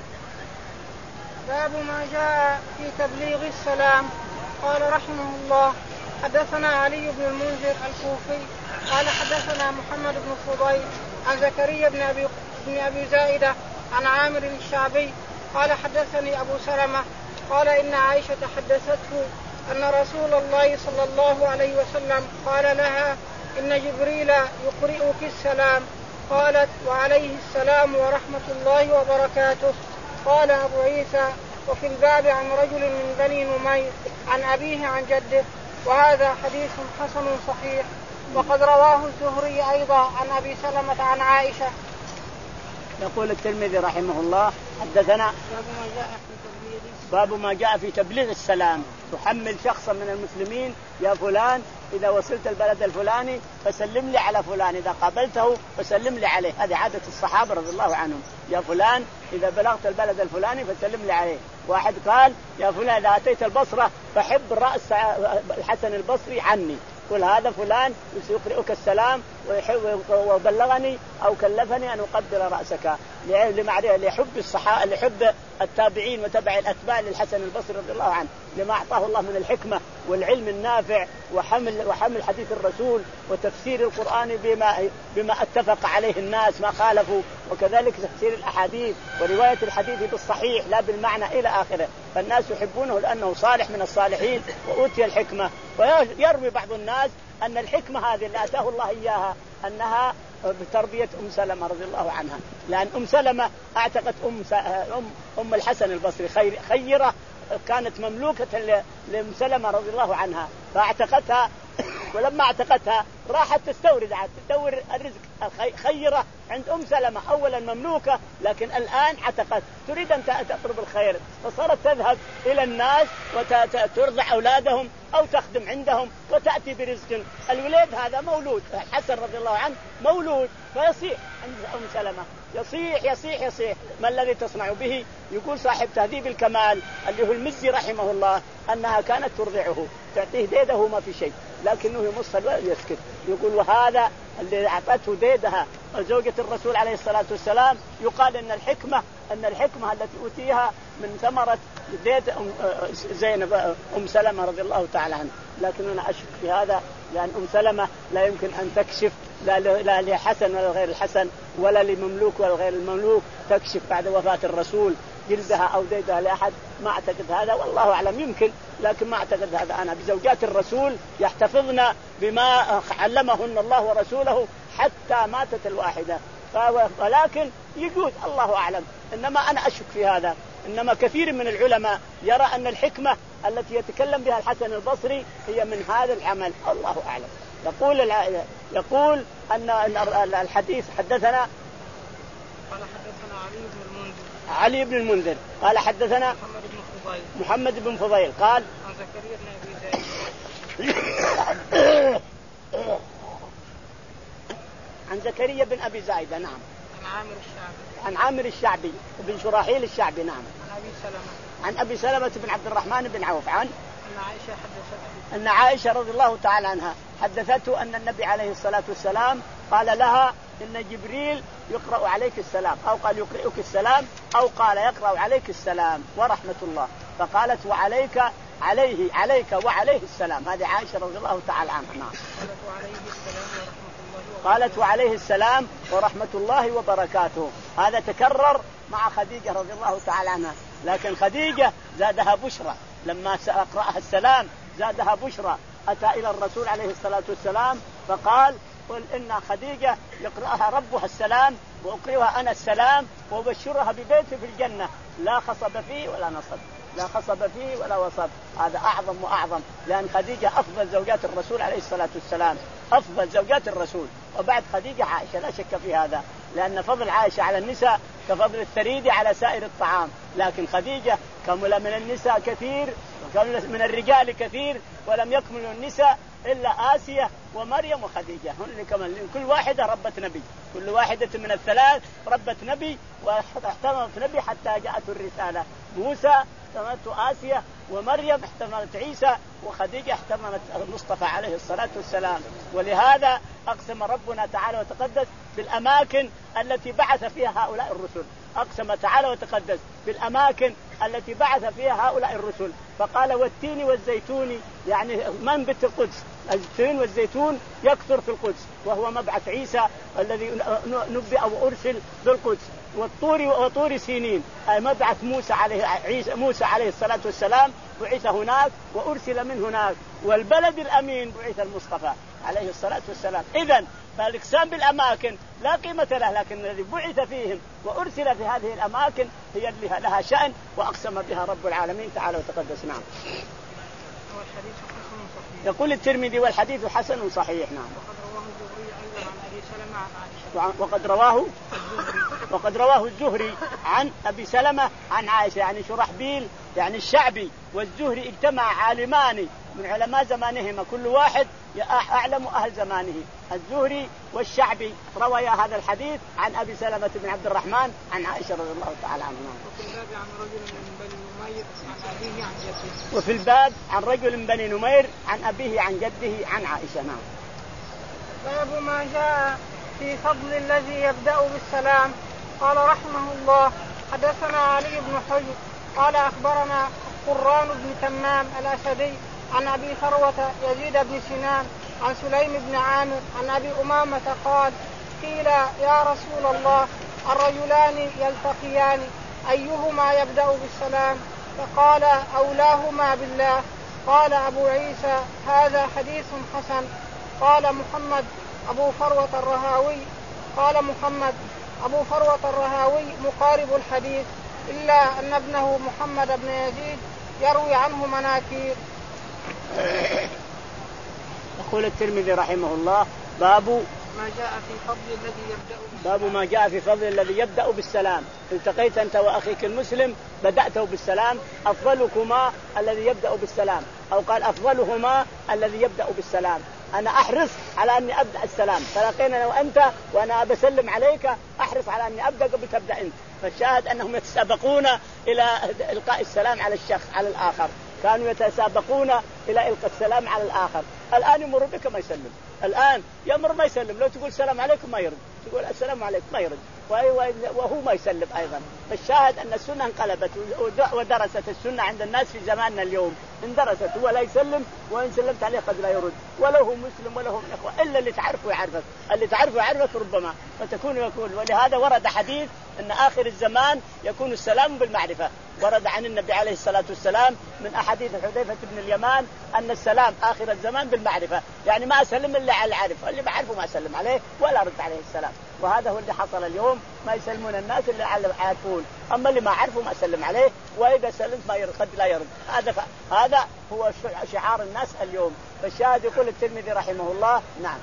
باب ما جاء في تبليغ السلام. قال رحمه الله حدثنا علي بن المنذر الكوفي قال حدثنا محمد بن فضيل عن زكريا بن أبي, بن أبي زائدة عن عامر الشعبي قال حدثني أبو سلمة قال إن عائشة حدثته أن رسول الله صلى الله عليه وسلم قال لها إن جبريل يقرئك السلام. قالت وعليه السلام ورحمة الله وبركاته. قال أبو عيسى وفي الباب عن رجل من بني نمير عن أبيه عن جده وهذا حديث حسن صحيح. وقد رواه الزهري أيضا عن أبي سلمة عن عائشة. يقول الترمذي رحمه الله حدثنا باب ما جاء في تبليغ السلام. تحمل شخصا من المسلمين يا فلان إذا وصلت البلد الفلاني فسلم لي على فلان، إذا قابلته فسلم لي عليه. هذه عادة الصحابة رضي الله عنهم. يا فلان إذا بلغت البلد الفلاني فسلم لي عليه. واحد قال يا فلان إذا أتيت البصرة فحب رأس الحسن البصري عني، قل هذا فلان يقرئك السلام وبلغني أو كلفني أن أقبل رأسك، لحب الصحابة لحب التابعين وتبع الأتباع للحسن البصري رضي الله عنه، لما أعطاه الله من الحكمة والعلم النافع وحمل وحمل حديث الرسول وتفسير القرآن بما بما اتفق عليه الناس ما خالفوا، وكذلك تفسير الأحاديث ورواية الحديث بالصحيح لا بالمعنى إلى آخره. فالناس يحبونه لأنه صالح من الصالحين وأوتي الحكمة. ويروي بعض الناس أن الحكمة هذه اللي أتاه الله إياها أنها بتربية أم سلمة رضي الله عنها، لأن أم سلمة اعتقت أم, أم, أم الحسن البصري خيرة كانت مملوكة لأم سلمة رضي الله عنها فاعتقتها، ولما اعتقتها راحت تستورد تدور الرزق. خيرة عند أم سلمة أولا مملوكة، لكن الآن اعتقت تريد أن تطلب الخير، فصارت تذهب إلى الناس وترضع أولادهم أو تخدم عندهم وتأتي برزق. الولاد هذا مولود الحسن رضي الله عنه مولود فيصيح عند أم سلمة، يصيح يصيح يصيح. ما الذي تصنع به؟ يقول صاحب تهذيب الكمال اللي هو المزي رحمه الله أنها كانت ترضعه تعطيه ديده ما في شيء، لكنه يمص الولد يسكت. يقول وهذا اللي أعطته ديدها زوجة الرسول عليه الصلاة والسلام يقال أن الحكمة أن الحكمة التي أوتيها من ثمرة ديد زينب أم سلمة رضي الله تعالى عنها. لكن أنا أشك في هذا، لأن أم سلمة لا يمكن أن تكشف لا لا لحسن ولا غير الحسن ولا لمملوك ولا غير المملوك تكشف بعد وفاة الرسول جلدها أو ديدها لأحد. ما أعتقد هذا والله أعلم، يمكن لكن ما أعتقد هذا. أنا بزوجات الرسول يحتفظن بما علمهن الله ورسوله حتى ماتت الواحدة، ولكن يجوز الله أعلم. إنما أنا أشك في هذا. إنما كثير من العلماء يرى أن الحكمة التي يتكلم بها الحسن البصري هي من هذا العمل، الله أعلم. يقول يقول أن الحديث حدثنا قال حدثنا علي بن المنذر علي بن المنذر قال حدثنا محمد بن فضيل محمد بن فضيل قال عن زكريا بن أبي زائدة عن زكريا بن أبي زائدة نعم عن عامر الشعبي عن عامر الشعبي بن شراحيل الشعبي نعم عن أبي سلمة عن أبي سلمة بن عبد الرحمن بن عوف عن أن عائشة حدثته أن عائشة رضي الله تعالى عنها حدثته أن النبي عليه الصلاة والسلام قال لها إن جبريل يقرأ عليك السلام، أو قال يقرئك السلام، أو قال يقرأ عليك السلام ورحمة الله. فقالت وعليك عليه عليك وعليه السلام. هذه عائشة رضي الله تعالى عنها. قالت وعليه السلام ورحمة الله وبركاته. هذا تكرر مع خديجة رضي الله تعالى عنها، لكن خديجة زادها بشرى لما أقرأها السلام زادها بشرى. أتى إلى الرسول عليه الصلاة والسلام فقال قل إن خديجة يقرأها ربها السلام وأقرأها أنا السلام وأبشرها ببيت في الجنة لا خصب فيه ولا نصب، لا خصب فيه ولا وصب. هذا أعظم وأعظم، لأن خديجة أفضل زوجات الرسول عليه الصلاة والسلام، أفضل زوجات الرسول، وبعد خديجة عائشة لا شك في هذا، لأن فضل عائشة على النساء كفضل الثريد على سائر الطعام. لكن خديجة كمل من النساء كثير وكمل من الرجال كثير، ولم يكمل النساء إلا آسية ومريم وخديجة، هن كمل. كل واحدة ربت نبي، كل واحدة من الثلاث ربت نبي واحتضنت نبي حتى جاءت الرسالة. موسى احتضنت آسيا، ومريم احتضنت عيسى، وخديجة احتضنت المصطفى عليه الصلاة والسلام. ولهذا أقسم ربنا تعالى وتقدس بالأماكن التي بعث فيها هؤلاء الرسل. أقسم تعالى وتقدس بالأماكن التي بعث فيها هؤلاء الرسل، فقال والتين والزيتون، يعني منبت القدس، التين والزيتون يكثر في القدس وهو مبعث عيسى الذي نبئ وأرسل بالقدس، والطور وطور سينين أي مبعث موسى عليه عيسى موسى عليه الصلاة والسلام بعث هناك وأرسل من هناك، والبلد الأمين بعث المصطفى عليه الصلاة والسلام. إذن فالإقسام بالأماكن لا قيمة له، لكن الذي بعث فيهم وأرسل في هذه الأماكن هي اللي لها شأن وأقسم بها رب العالمين تعالى وتقدس. نعم. يقول الترمذي والحديث حسن صحيح. نعم. وقد رواه وقد رواه الزهري عن أبي سلمة عن عائشة، يعني شرحبيل يعني الشعبي والزهري اجتمع عالمان من علماء زمانهما، كل واحد أعلم أهل زمانه. الزهري والشعبي رويا هذا الحديث عن أبي سلمة بن عبد الرحمن عن عائشة رضي الله تعالى عنها. وفي الباب عن رجل من بني نمير عن أبيه عن جده عن عائشة. نعم. باب ما جاء في فضل الذي يبدأ بالسلام. قال رحمه الله حدثنا علي بن حجر قال أخبرنا قران بن تمام الأسدي عن أبي فروة يزيد بن سنان عن سليم بن عامر عن أبي أمامة قال قيل يا رسول الله الرجلان يلتقيان أيهما يبدأ بالسلام؟ فقال أولاهما بالله. قال أبو عيسى هذا حديث حسن. قال محمد أبو فروة الرهاوي قال محمد أبو فروة الرهاوي مقارب الحديث، إلا أن ابنه محمد بن يزيد يروي عنه مناكير. يقول الترمذي رحمه الله باب ما جاء في فضل الذي يبدأ باب ما جاء في فضل الذي يبدأ بالسلام. التقيت أنت وأخيك المسلم بدأته بالسلام، أفضلكما الذي يبدأ بالسلام، أو قال أفضلهما الذي يبدأ بالسلام. أنا أحرص على أني أبدأ السلام، فلقينا أنا وأنت وأنا بسلم عليك أحرص على أني أبدأ قبل تبدأ أنت. فالشاهد أنهم يتسابقون إلى إلقاء السلام على الشخص على الآخر، كانوا يتسابقون إلى إلقاء السلام على الآخر. الآن يمر بك ما يسلم، الآن يمر ما يسلم، لو تقول السلام عليكم ما يرد، تقول السلام عليكم ما يرد، وهو ما يسلم أيضا. فالشاهد أن السنة انقلبت ودرست السنة عند الناس في زماننا اليوم، اندرست، هو لا يسلم وإن سلمت عليه قد لا يرد، ولا هو مسلم ولا هو من إخوة، إلا اللي تعرفه يعرفك، اللي تعرفه يعرفك ربما فتكون يكون. ولهذا ورد حديث أن آخر الزمان يكون السلام بالمعرفة، ورد عن النبي عليه الصلاة والسلام من أحاديث حذيفة بن اليمان أن السلام آخر الزمان بالمعرفة، يعني ما أسلم إلا على العارف، اللي بعرفه ما أسلم عليه ولا أرد عليه السلام. وهذا هو اللي حصل اليوم، ما يسلمون الناس اللي عارفون، أما اللي ما عرفوا ما أسلم عليه، وإذا سلمت ما يرد قد لا يرد. هذا ف... هذا هو شعار الناس اليوم. فالشاهد يقول الترمذي رحمه الله. نعم.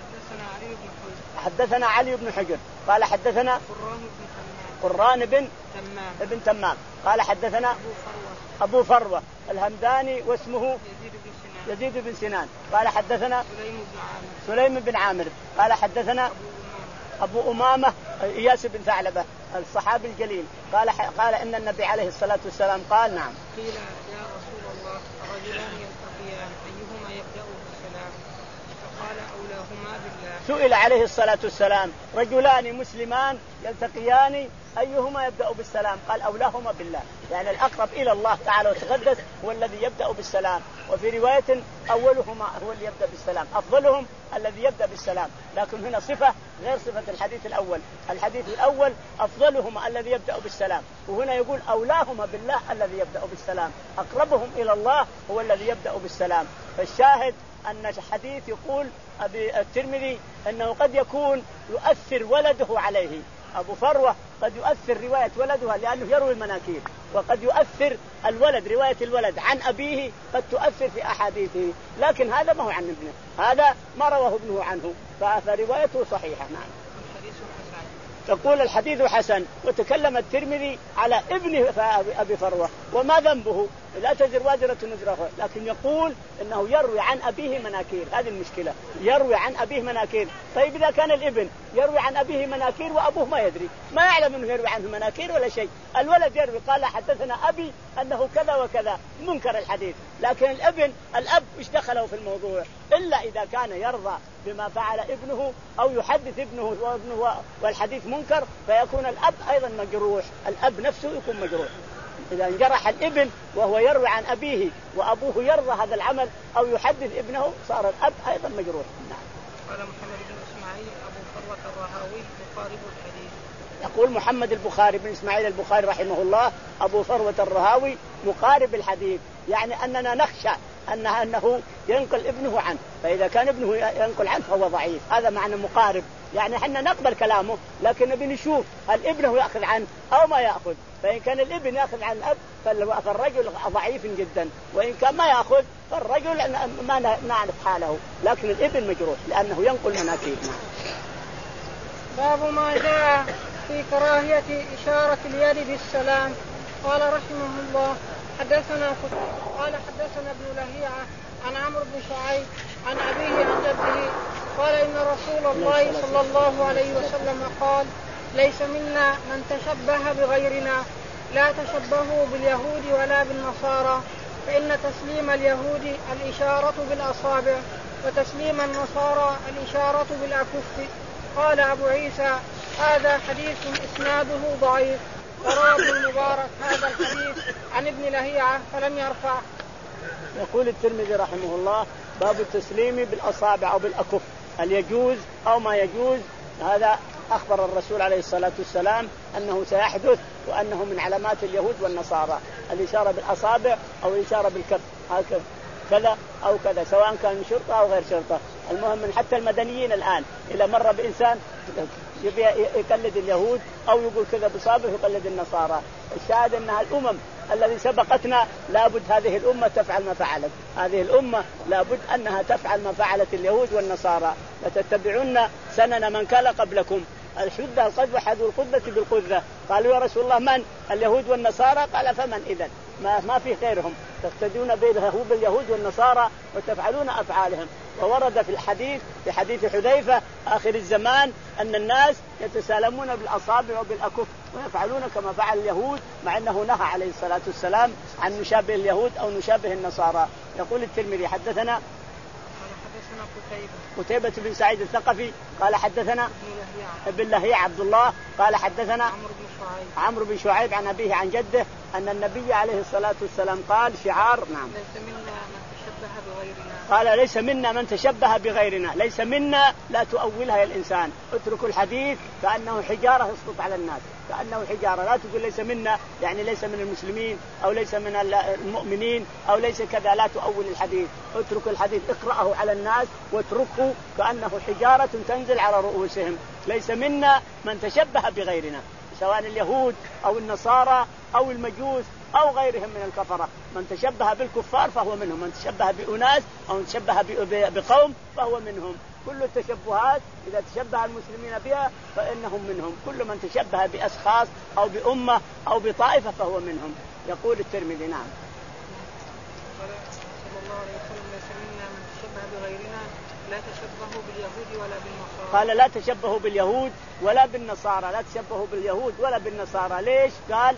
حدثنا علي بن حجر قال حدثنا قران بن تمام ابن تمام قال حدثنا أبو فروة, أبو فروة الهمداني واسمه يزيد بن سنان قال حدثنا سليم بن عامر قال حدثنا أبو أمامة إياس بن ثعلبة الصحابي الجليل قال قال إن النبي عليه الصلاة والسلام قال. نعم. قيل يا رسول الله الرجلان يلتقيان أيهما يبدأ بالسلام؟ فقال أولاهما بالله. سئل عليه الصلاة والسلام رجلان مسلمان يلتقيان أيهما يبدأ بالسلام؟ قال أولاهما بالله، يعني الأقرب إلى الله تعالى وتقدس هو الذي يبدأ بالسلام. وفي رواية أولهما هو اللي يبدأ بالسلام، أفضلهم الذي يبدأ بالسلام، لكن هنا صفة غير صفة الحديث الأول. الحديث الأول أفضلهما الذي يبدأ بالسلام، وهنا يقول أولاهما بالله الذي يبدأ بالسلام، أقربهم إلى الله هو الذي يبدأ بالسلام. فالشاهد أن الحديث يقول أبي الترمذي أنه قد يكون يؤثر ولده عليه، أبو فروة قد يؤثر رواية ولدها لأنه يروي المناكير، وقد يؤثر الولد رواية الولد عن أبيه قد تؤثر في أحاديثه، لكن هذا ما هو عن ابنه، هذا ما رواه ابنه عنه، فروايته صحيحة. نعم. تقول الحديث حسن. وتكلم الترمذي على ابن أبي فروة وما ذنبه، لا تزر وازرة وزر أخرى، لكن يقول إنه يروي عن أبيه مناكير. هذه المشكلة، يروي عن أبيه مناكير. طيب إذا كان الابن يروي عن أبيه مناكير وأبوه ما يدري، ما يعلم إنه يروي عنه مناكير ولا شيء، الولد يروي قال حدثنا أبي أنه كذا وكذا، منكر الحديث. لكن الابن الأب إيش دخله في الموضوع؟ إلا إذا كان يرضى بما فعل ابنه أو يحدث ابنه وابنه والحديث منكر، فيكون الأب أيضا مجروح، الأب نفسه يكون مجروح. إذا انجرح الابن وهو يروي عن أبيه وأبوه يرضى هذا العمل أو يحدث ابنه، صار الأب أيضا مجروح. نعم. قال محمد بن إسماعيل أبو فروة الرهاوي مقارب الحديث. يقول محمد البخاري بن إسماعيل البخاري رحمه الله أبو فروة الرهاوي مقارب الحديث، يعني أننا نخشى أنه, أنه ينقل ابنه عنه، فإذا كان ابنه ينقل عنه فهو ضعيف. هذا معنى مقارب، يعني حنا نقبل كلامه لكن نبي نشوف هل ابنه يأخذ عنه أو ما يأخذ. فإن كان الابن يأخذ عن الأب فالرجل ضعيف جدا، وإن كان ما يأخذ فالرجل ما نعرف حاله، لكن الابن مجروح لأنه ينقل مناكير. باب ما جاء في كراهية إشارة اليد بالسلام. قال رحمه الله حدثنا قال حدثنا ابن لهيعة عن عمرو بن شعيب عن أبيه عن جده قال إن رسول الله صلى الله عليه وسلم قال ليس منا من تشبه بغيرنا، لا تشبهوا باليهود ولا بالنصارى، فإن تسليم اليهود الإشارة بالأصابع وتسليم النصارى الإشارة بالأكف. قال أبو عيسى هذا حديث إسناده ضعيف. وروى ابن المبارك هذا الحديث عن ابن لهيعة فلم يرفعه. يقول الترمذي رحمه الله باب التسليم بالأصابع أو بالأكف، هل يجوز أو ما يجوز؟ هذا أخبر الرسول عليه الصلاة والسلام أنه سيحدث، وأنه من علامات اليهود والنصارى الإشارة بالأصابع أو الإشارة بالكف، هكذا كذا أو كذا، سواء كان شرطة أو غير شرطة. المهم من حتى المدنيين الآن إذا مر بإنسان يقلد اليهود أو يقول كذا بصابه يقلد النصارى. الشاهد أنها الأمم الذي سبقتنا لابد هذه الأمة تفعل ما فعلت، هذه الأمة لابد أنها تفعل ما فعلت اليهود والنصارى. لتتبعون سنن من كان قبلكم، الحدة القذوة حذو القذة بالقذة. قالوا يا رسول الله من؟ اليهود والنصارى. قال فمن إذن؟ ما, ما في غيرهم، تقتدون باليهود والنصارى وتفعلون أفعالهم. وورد في الحديث في حديث حذيفة آخر الزمان أن الناس يتسالمون بالأصابع وبالأكف ويفعلون كما فعل اليهود، مع أنه نهى عليه الصلاة والسلام عن نشابه اليهود أو نشابه النصارى. يقول الترمذي حدثنا قتيبة بن سعيد الثقفي قال حدثنا ابن لهيعة عبد الله قال حدثنا عمرو بن شعيب عن أبيه عن جده أن النبي عليه الصلاة والسلام قال شعار نعم ليس منا من تشبه بغيرنا. قال ليس منا من تشبه بغيرنا. ليس منا لا تؤولها يا الإنسان، اتركوا الحديث كأنه حجارة يسقط على الناس، كأنه حجارة. لا تقول ليس منا يعني ليس من المسلمين أو ليس من المؤمنين أو ليس كذا، لا تؤول الحديث، اتركوا الحديث اقرأه على الناس واتركه كأنه حجارة تنزل على رؤوسهم. ليس منا من تشبه بغيرنا، سواء اليهود أو النصارى أو المجوس أو غيرهم من الكفرة. من تشبه بالكفار فهو منهم، من تشبه بأناس أو تشبه بقوم فهو منهم. كل التشبهات إذا تشبه المسلمين بها فإنهم منهم، كل من تشبه بأشخاص أو بأمة أو بطائفة فهو منهم. يقول الترمذي نعم صلى الله عليه وسلم ليس منا من تشبه بغيرنا، لا تشبهوا باليهود ولا بالنصارى. قال لا تشبهوا باليهود ولا بالنصارى، لا تشبهوا باليهود ولا بالنصارى. ليش؟ قال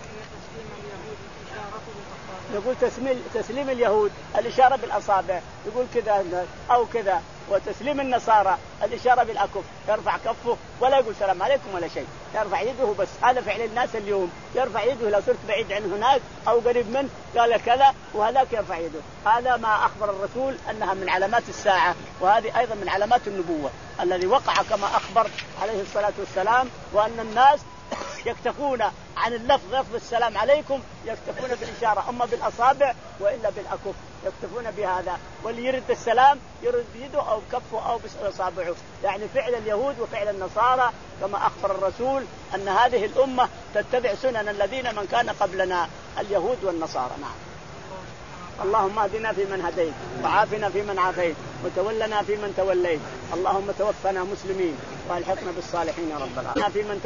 يقول تسليم, تسليم اليهود الإشارة بالأصابع، يقول كذا أو كذا، وتسليم النصارى الإشارة بالأكف، يرفع كفه ولا يقول سلام عليكم ولا شيء، يرفع يده بس. هذا فعل الناس اليوم، يرفع يده لو صرت بعيد عن هناك أو قريب منه قال كذا وهذاك يرفع يده. هذا ما أخبر الرسول أنها من علامات الساعة، وهذه أيضا من علامات النبوة الذي وقع كما أخبر عليه الصلاة والسلام، وأن الناس يكتفون عن اللفظ لفظ السلام عليكم، يكتفون بالإشارة أما بالأصابع وإلا بالأكف، يكتفون بهذا. واللي يرد السلام يرد بيده أو كفه أو بأصابعه، يعني فعل اليهود وفعل النصارى كما أخبر الرسول أن هذه الأمة تتبع سنن الذين من كان قبلنا اليهود والنصارى. نعم. اللهم اهدنا فيمن هديت وعافنا فيمن عافيت وتولنا فيمن توليت، اللهم توفنا مسلمين والحقنا بالصالحين يا رب العالمين.